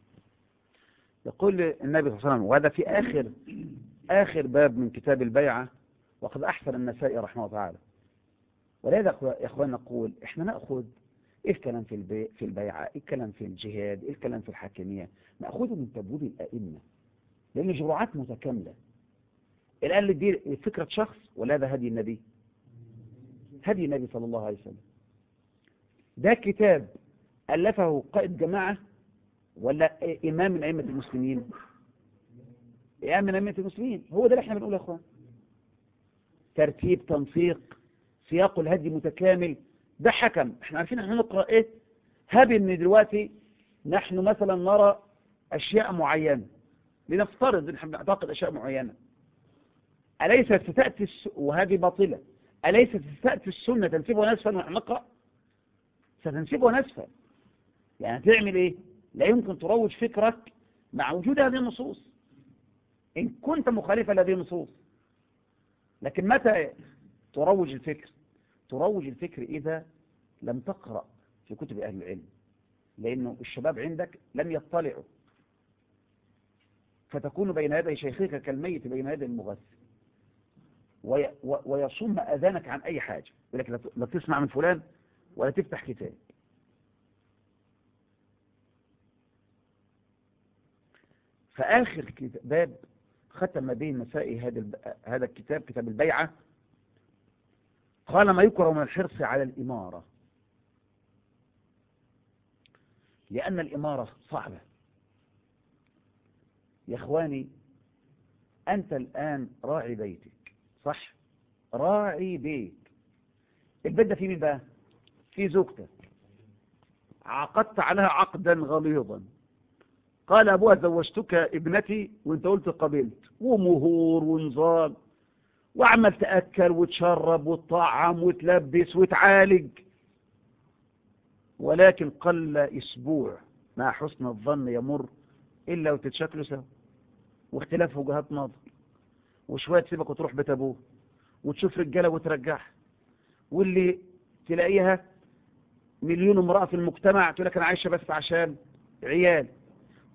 يقول النبي صلى الله عليه وسلم، وهذا في آخر باب من كتاب البيعة، وقد أحسن النسائي رحمه الله تعالى. ولذا يا أخوان نقول إحنا نأخذ إيه الكلام في البيعة، إيه الكلام في الجهاد، إيه الكلام في الحاكمية، نأخذه من تبويب الأئمة، لأن جرعات متكاملة. الآن دي فكرة شخص، ولا هذا هدي النبي صلى الله عليه وسلم. ده كتاب ألفه قائد جماعة ولا إمام من أئمة المسلمين؟ إمام من أئمة المسلمين. هو ده اللي احنا بنقوله يا أخوان، ترتيب، تنسيق، سياق الهدي متكامل. ده حكم. احنا عارفين احنا نقرأ ايه. هابي ان دلوقتي نحن مثلا نرى اشياء معينة، لنفترض ان احنا نعتقد اشياء معينة، أليست ستأتي وهذه باطلة، أليست ستأتي السنة تنسبها نسفا ونحن نقرأ؟ ستنسبها نسفا. يعني تعمل ايه؟ لا يمكن تروج فكرك مع وجود هذه النصوص إن كنت مخالفا لهذه النصوص. لكن متى تروج الفكر؟ تروج الفكر إذا لم تقرأ في كتب أهل العلم، لأنه الشباب عندك لم يطلعوا، فتكون بين يدي شيخك كالميت بين يدي المغسل، ويصم أذانك عن أي حاجة، ولكن لا تسمع من فلان ولا تفتح كتاب. فآخر باب ختم به النسائي هذا الكتاب، كتاب البيعة، قال: ما يكره من الحرص على الإمارة، لأن الإمارة صعبة. يا إخواني، أنت الآن راعي بيتك، صح؟ راعي بيت. البيت ده فيه مين بقى؟ فيه زوجتك، عقدت عليها عقدا غليظا، قال أبوها زوجتك ابنتي وانت قلت قبلت، ومهور ونظام، وعمل تأكل وتشرب وتطعم وتلبس وتعالج، ولكن قل أسبوع مع حسن الظن يمر إلا وتتشكلوا سوا، واختلاف وجهات نظر، وشوية تسيبك وتروح بيت أبوه وتشوف رجالة وترجعها، واللي تلاقيها مليون امرأة في المجتمع تقول لك أنا عايشة بس عشان عيال،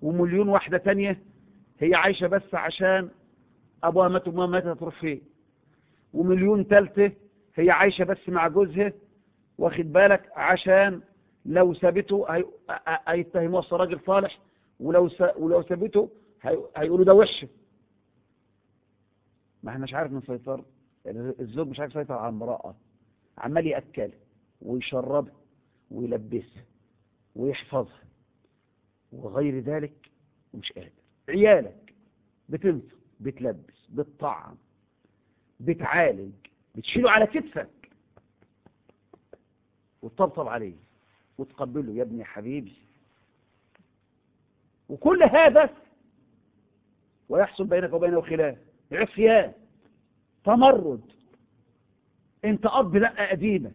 ومليون واحدة تانية هي عايشة بس عشان أبوها مات وما مات تروح فين، ومليون تالتة هي عايشة بس مع جوزها، واخد بالك، عشان لو سابته هيتهموه أصل راجل صالح، ولو سابته هيقولوا ده وحش. ما احناش عارف نسيطر. الزوج مش عارف يسيطر على المرأة، عمال يأكل ويشربها ويلبسها ويحفظها وغير ذلك، ومش قادر. عيالك بتنفق، بتلبس، بتطعم، بتعالج، بتشيله على كتفك وتطبطب عليه وتقبله، يا ابني يا حبيبي. وكل هذا ويحصل بينك وبينه خلاف، عصيان، تمرد، انت اب لا قديمه.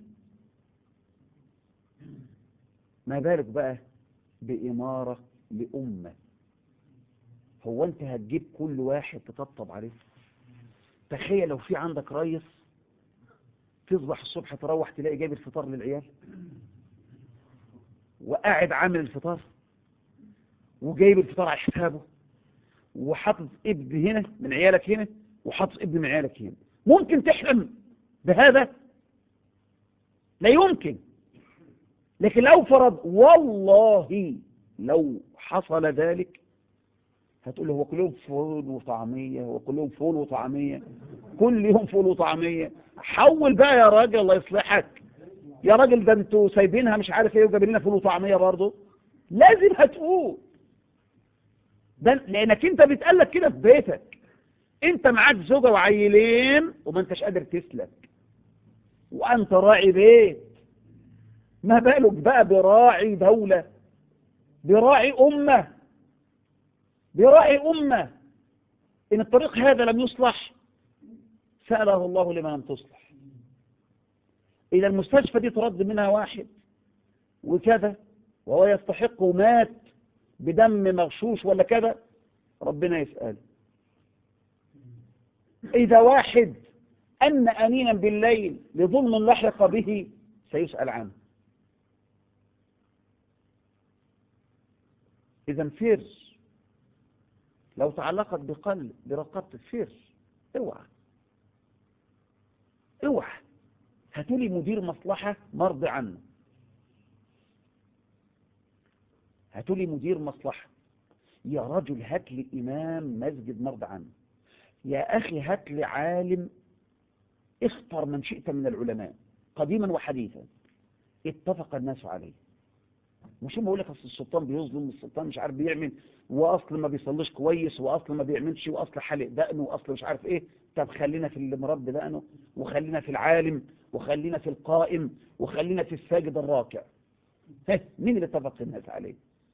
ما بالك بقى بإمارة لأمة؟ هو انت هتجيب كل واحد تطبطب عليه؟ تخيل لو في عندك ريس تصبح الصبح تروح تلاقي جايب الفطار للعيال وقاعد عامل الفطار وجايب الفطار على حسابه وحاطط ابن هنا من عيالك هنا وحاطط ابن من عيالك هنا. ممكن تحلم بهذا؟ لا يمكن. لكن لو فرض، والله لو حصل ذلك، هتقول له هو كل يوم فول وطعمية، هو كل يوم فول وطعمية، كل يوم فول وطعمية. حول بقى يا راجل، الله يصلحك يا راجل، ده انتوا سايبينها مش عارف ايه وجايبين لنا فول وطعمية برضه. لازم هتقول ده، لانك انت بيتقالك كده في بيتك. انت معاك زوجة وعيلين وما انتش قادر تسلك، وانت راعي بيت، ما بالك بقى براعي دولة، براعي أمة، براعي أمة. إن الطريق هذا لم يصلح سأله الله لما لم تصلح. إذا المستشفى دي ترد منها واحد وكذا وهو يستحق ومات بدم مغشوش ولا كذا، ربنا يسأل. إذا واحد أن أنينا بالليل لظلم لحق به سيسأل عنه. إذا فر، لو تعلقت بقلب برقبتك فر، اوعى اوعى. هاتولي مدير مصلحة مرضي عنه، هاتولي مدير مصلحة. يا رجل هات لي إمام مسجد مرضي عنه، يا أخي هات لي عالم، اختر من شئت من العلماء قديما وحديثا اتفق الناس عليه. مش هم بقول لك اصل السلطان بيظلم، السلطان مش عارف بيعمل، واصل ما بيصليش كويس، واصل ما بيعملش، واصل حلق دقنه، واصل مش عارف ايه. طب خلينا في اللي مربي دقنه، وخلينا في العالم، وخلينا في القائم، وخلينا في الساجد الراكع. مين اللي اتفق الناس عليه؟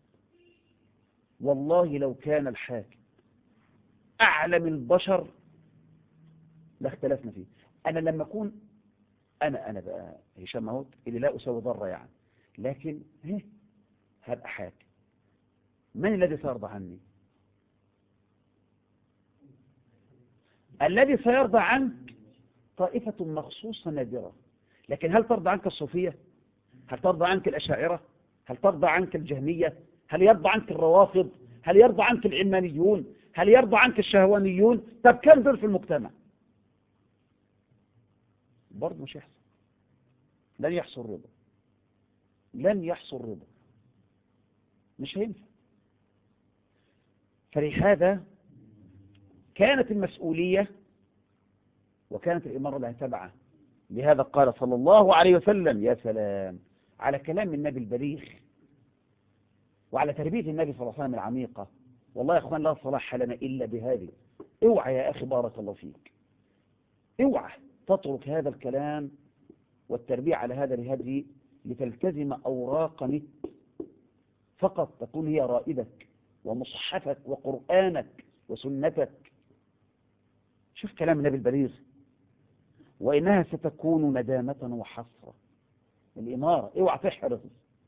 والله لو كان الحاكم اعلم البشر لاختلفنا فيه. انا لما اكون انا بقى هشام اهوت اللي لا اسوي ضره يعني، لكن هبقى حاكم، من الذي سيرضى عني؟ الذي سيرضى عنك طائفة مخصوصة نادرة. لكن هل ترضى عنك الصوفية؟ هل ترضى عنك الأشاعرة؟ هل ترضى عنك الجهمية؟ هل يرضى عنك الروافض؟ هل يرضى عنك العلمانيون؟ هل يرضى عنك الشهوانيون؟ طب كم دول في المجتمع؟ برضه مش يحصل، لن يحصل رضا، لن يحصل رضا، مش هينفع. فلهذا كانت المسؤولية وكانت الإمارة لها تبعة. لهذا قال صلى الله عليه وسلم، يا سلام على كلام النبي البليغ وعلى تربية النبي صلى الله عليه وسلم العميقة. والله يا أخوان لا صلاح لنا إلا بهذه. اوعى يا أخي بارك الله فيك، اوعى تترك هذا الكلام والتربية على هذا الهدي لتلتزم أوراق فقط تكون هي رائدك ومصحفك وقرآنك وسنتك. شوف كلام النبي البليغ، وإنها ستكون ندامة وحسرة. الإمارة اوعى تحرص،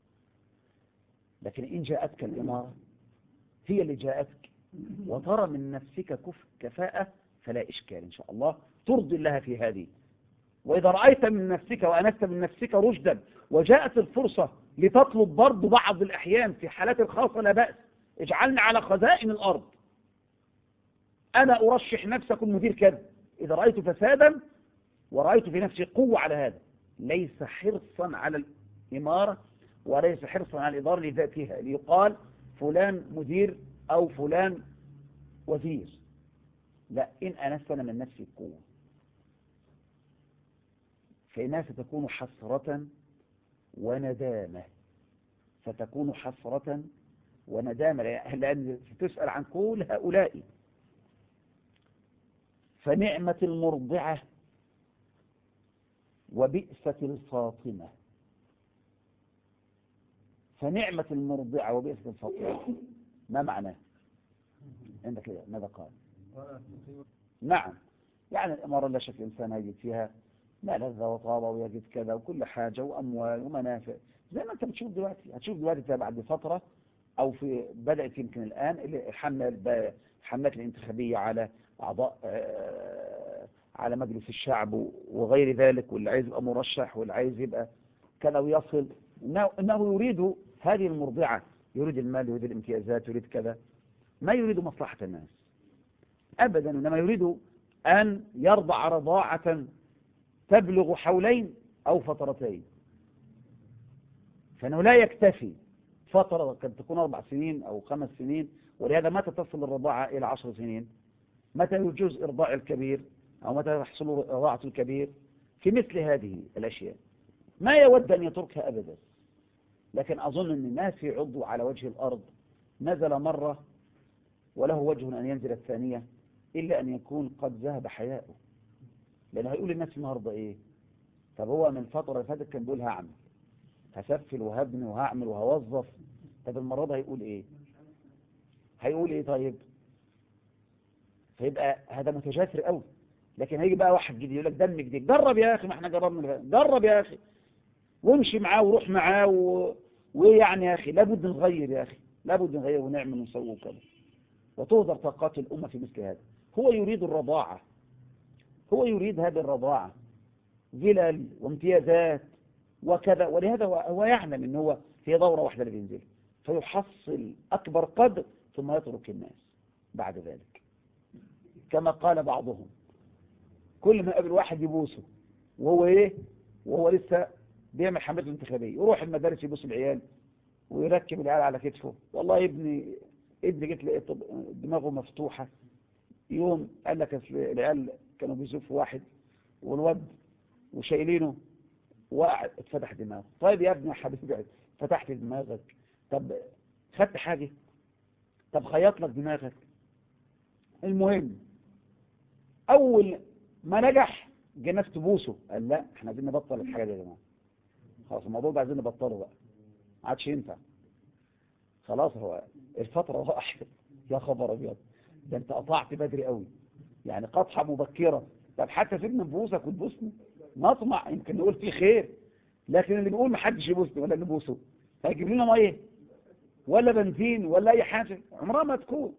لكن إن جاءتك الإمارة هي اللي جاءتك وترى من نفسك كفاءة فلا إشكال إن شاء الله ترضي الله في هذه. وإذا رأيت من نفسك وأنست من نفسك رشدا وجاءت الفرصة لتطلب برضو بعض الأحيان في حالات الخاصة لا بأس، اجعلني على خزائن الأرض، أنا أرشح نفسي أكون مدير كذا إذا رأيت فسادا ورأيت في نفسي قوة على هذا. ليس حرصا على الإمارة وليس حرصا على الإدارة لذاتها ليقال فلان مدير أو فلان وزير، لا، إن أنست أنا من نفسي القوة فإنها ستكون حسرة وندامة، ستكون حسرة وندامة، لأن ستسأل عن كل هؤلاء. فنعمة المرضعة وبئسة الفاطمة. فنعمة المرضعة وبئسة الفاطمة ما معناه عندك إيه؟ ماذا قال؟ نعم، يعني الإمارة لا شك الإنسان يجد فيها ما لذة وطابة ويجد كذا وكل حاجة وأموال ومنافع زي ما أنت بتشوف دلوقتي. هتشوف دلوقتي بعد فترة أو بدأت يمكن الآن الحملات الانتخابية على أعضاء على مجلس الشعب وغير ذلك، واللي عايز يبقى مرشح واللي عايز يبقى كذا ويصل، إنه يريد هذه المرضعة، يريد المال، يريد الامتيازات، يريد كذا، ما يريد مصلحة الناس أبدا، إنما يريد أن يرضع رضاعة تبلغ حولين أو فترتين. فإنه لا يكتفي فترة قد تكون 4 سنين أو 5 سنين، ولهذا متى تصل الرضاعة إلى 10 سنين؟ متى يجوز إرضاع الكبير أو متى تحصل رضاعة الكبير؟ في مثل هذه الأشياء ما يود أن يتركها أبدا. لكن أظن أن ما في عضو على وجه الأرض نزل مرة وله وجه أن ينزل الثانية إلا أن يكون قد ذهب حياؤه، لأنه هيقول للناس النهاردة إيه؟ طب هو من فترة اللي فاتت كان بيقول هعمل، هسفل وهبني وهعمل وهوظف، طب المرة ده هيقول إيه؟ هيقول إيه طيب؟ فيبقى هذا متجاسر قوي. لكن هيجي بقى واحد جديد يقول لك دم جديد، جرب يا أخي، ما احنا جربنا، جرب يا أخي وامشي معاه وروح معاه ويعني يا أخي لابد نغير، يا أخي لابد نغير ونعمل ونسوي كذا، وتهدر طاقات الأمة في مثل هذا. هو يريد الرضاعة، هو يريد هذه الرضاعة فلل وامتيازات وكذا، ولهذا هو يعلم ان هو هي دورة واحدة اللي بينزل فيحصل أكبر قدر ثم يترك الناس بعد ذلك. كما قال بعضهم كل ما قابل واحد يبوسه وهو ايه، وهو لسه بيعمل حملته الانتخابية، يروح المدارس يبوس العيال ويركب العيال على كتفه. والله ابني جيت لقيت دماغه مفتوحة، يوم قال لك العيال كانوا بيزوفوا واحد والواد وشايلينه وقعد اتفتح دماغه. طيب يا ابني يا حبيبي فتحت دماغك، طب خدت حاجة، طب خيط لك دماغك. المهم اول ما نجح جه ناس تبوسه قال لا احنا عايزين نبطل الحاجة دي يا جماعه، خلاص الموضوع ده عايزين نبطله بقى، ما عادش ينفع، خلاص هو الفترة راحت. يا خبر ابيض، ده انت قطعت بدري قوي، يعني قطعة مبكرة. طب حتى سيبنا نبوسك وتبوسني نطمع يمكن نقول فيه خير، لكن اللي بيقول ما حدش يبوسني ولا نبوسه هيجيب لنا ميه ولا بنزين ولا اي حاجه، عمرها ما تكون.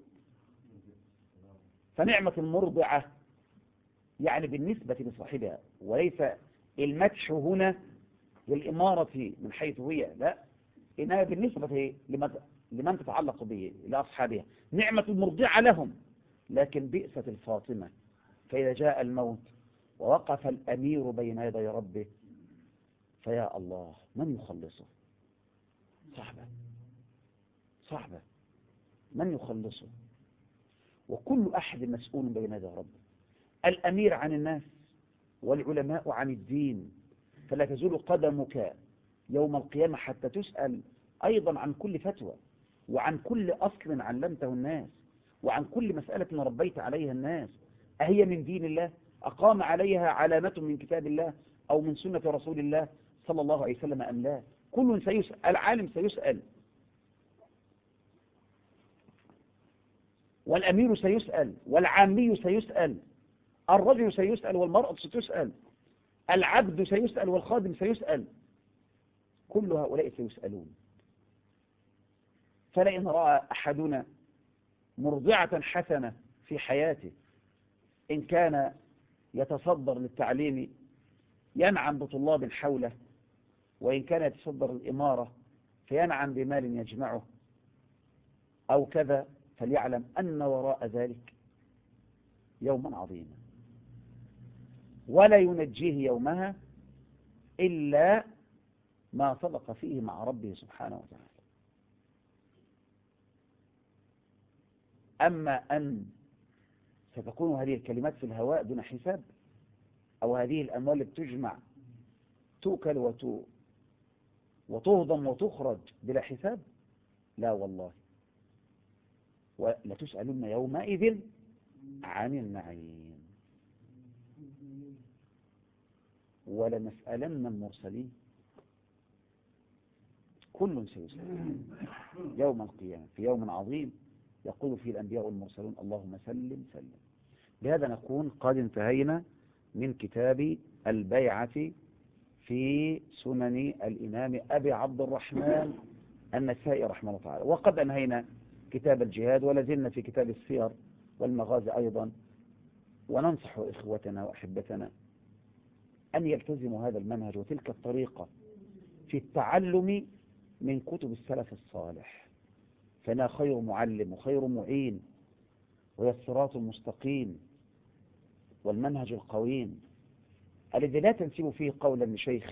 فنعمة المرضعة يعني بالنسبة لصاحبها، وليس المدح هنا للإمارة من حيث هي، لا، إنها بالنسبة لمن تتعلق به لأصحابها. نعمة المرضعة لهم، لكن بئسة الفاطمة. فإذا جاء الموت ووقف الأمير بين يدي ربه فيا الله من يخلصه؟ صعبة من يخلصه؟ وكل أحد مسؤول بين يدي ربه، الأمير عن الناس والعلماء عن الدين، فلا تزول قدمك يوم القيامة حتى تسأل أيضا عن كل فتوى وعن كل أصل علمته الناس وعن كل مسألة ربيت عليها الناس، أهي من دين الله أقام عليها علامة من كتاب الله أو من سنة رسول الله صلى الله عليه وسلم أم لا؟ كل سيسأل، العالم سيسأل والأمير سيسأل والعامي سيسأل، الرجل سيسأل والمرأة ستسأل، العبد سيسأل والخادم سيسأل، كل هؤلاء سيسألون. فلئن رأى أحدنا مرضعة حسنة في حياته إن كان يتصدر للتعليم ينعم بطلاب حوله، وإن كان يتصدر الإمارة فينعم بمال يجمعه، أو كذا، فليعلم أن وراء ذلك يوما عظيما، ولا ينجيه يومها إلا ما صدق فيه مع ربه سبحانه وتعالى. أما أن ستكون هذه الكلمات في الهواء دون حساب، أو هذه الأموال بتجمع تؤكل وتهضم وتخرج بلا حساب، لا والله. ولتسألن يومئذ عن النعيم ولنسألن المرسلين، كل سيسأل يوم القيامة في يوم عظيم يقول فيه الأنبياء والمرسلون اللهم سلم سلم. بهذا نكون قد انتهينا من كتاب البيعة في سنن الإمام أبي عبد الرحمن النسائي رحمه الله تعالى. وقد أنهينا كتاب الجهاد ولازلنا في كتاب السير والمغازي أيضا. وننصح إخوتنا وأحبتنا أن يلتزموا هذا المنهج وتلك الطريقة في التعلم من كتب السلف الصالح، فإنها خير معلم وخير معين، وهي الصراط المستقيم والمنهج القويم الذي لا تنسب فيه قولا لشيخ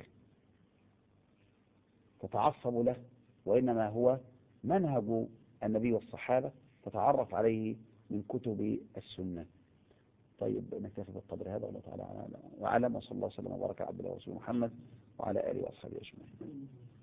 تتعصب له، وإنما هو منهج النبي والصحابة تتعرف عليه من كتب السنة. طيب نكتفي بالقدر هذا، والله تعالى وعلم، وصلى الله وسلم وبارك على عبد الله ورسوله محمد وعلى آله وأصحابه أجمعين.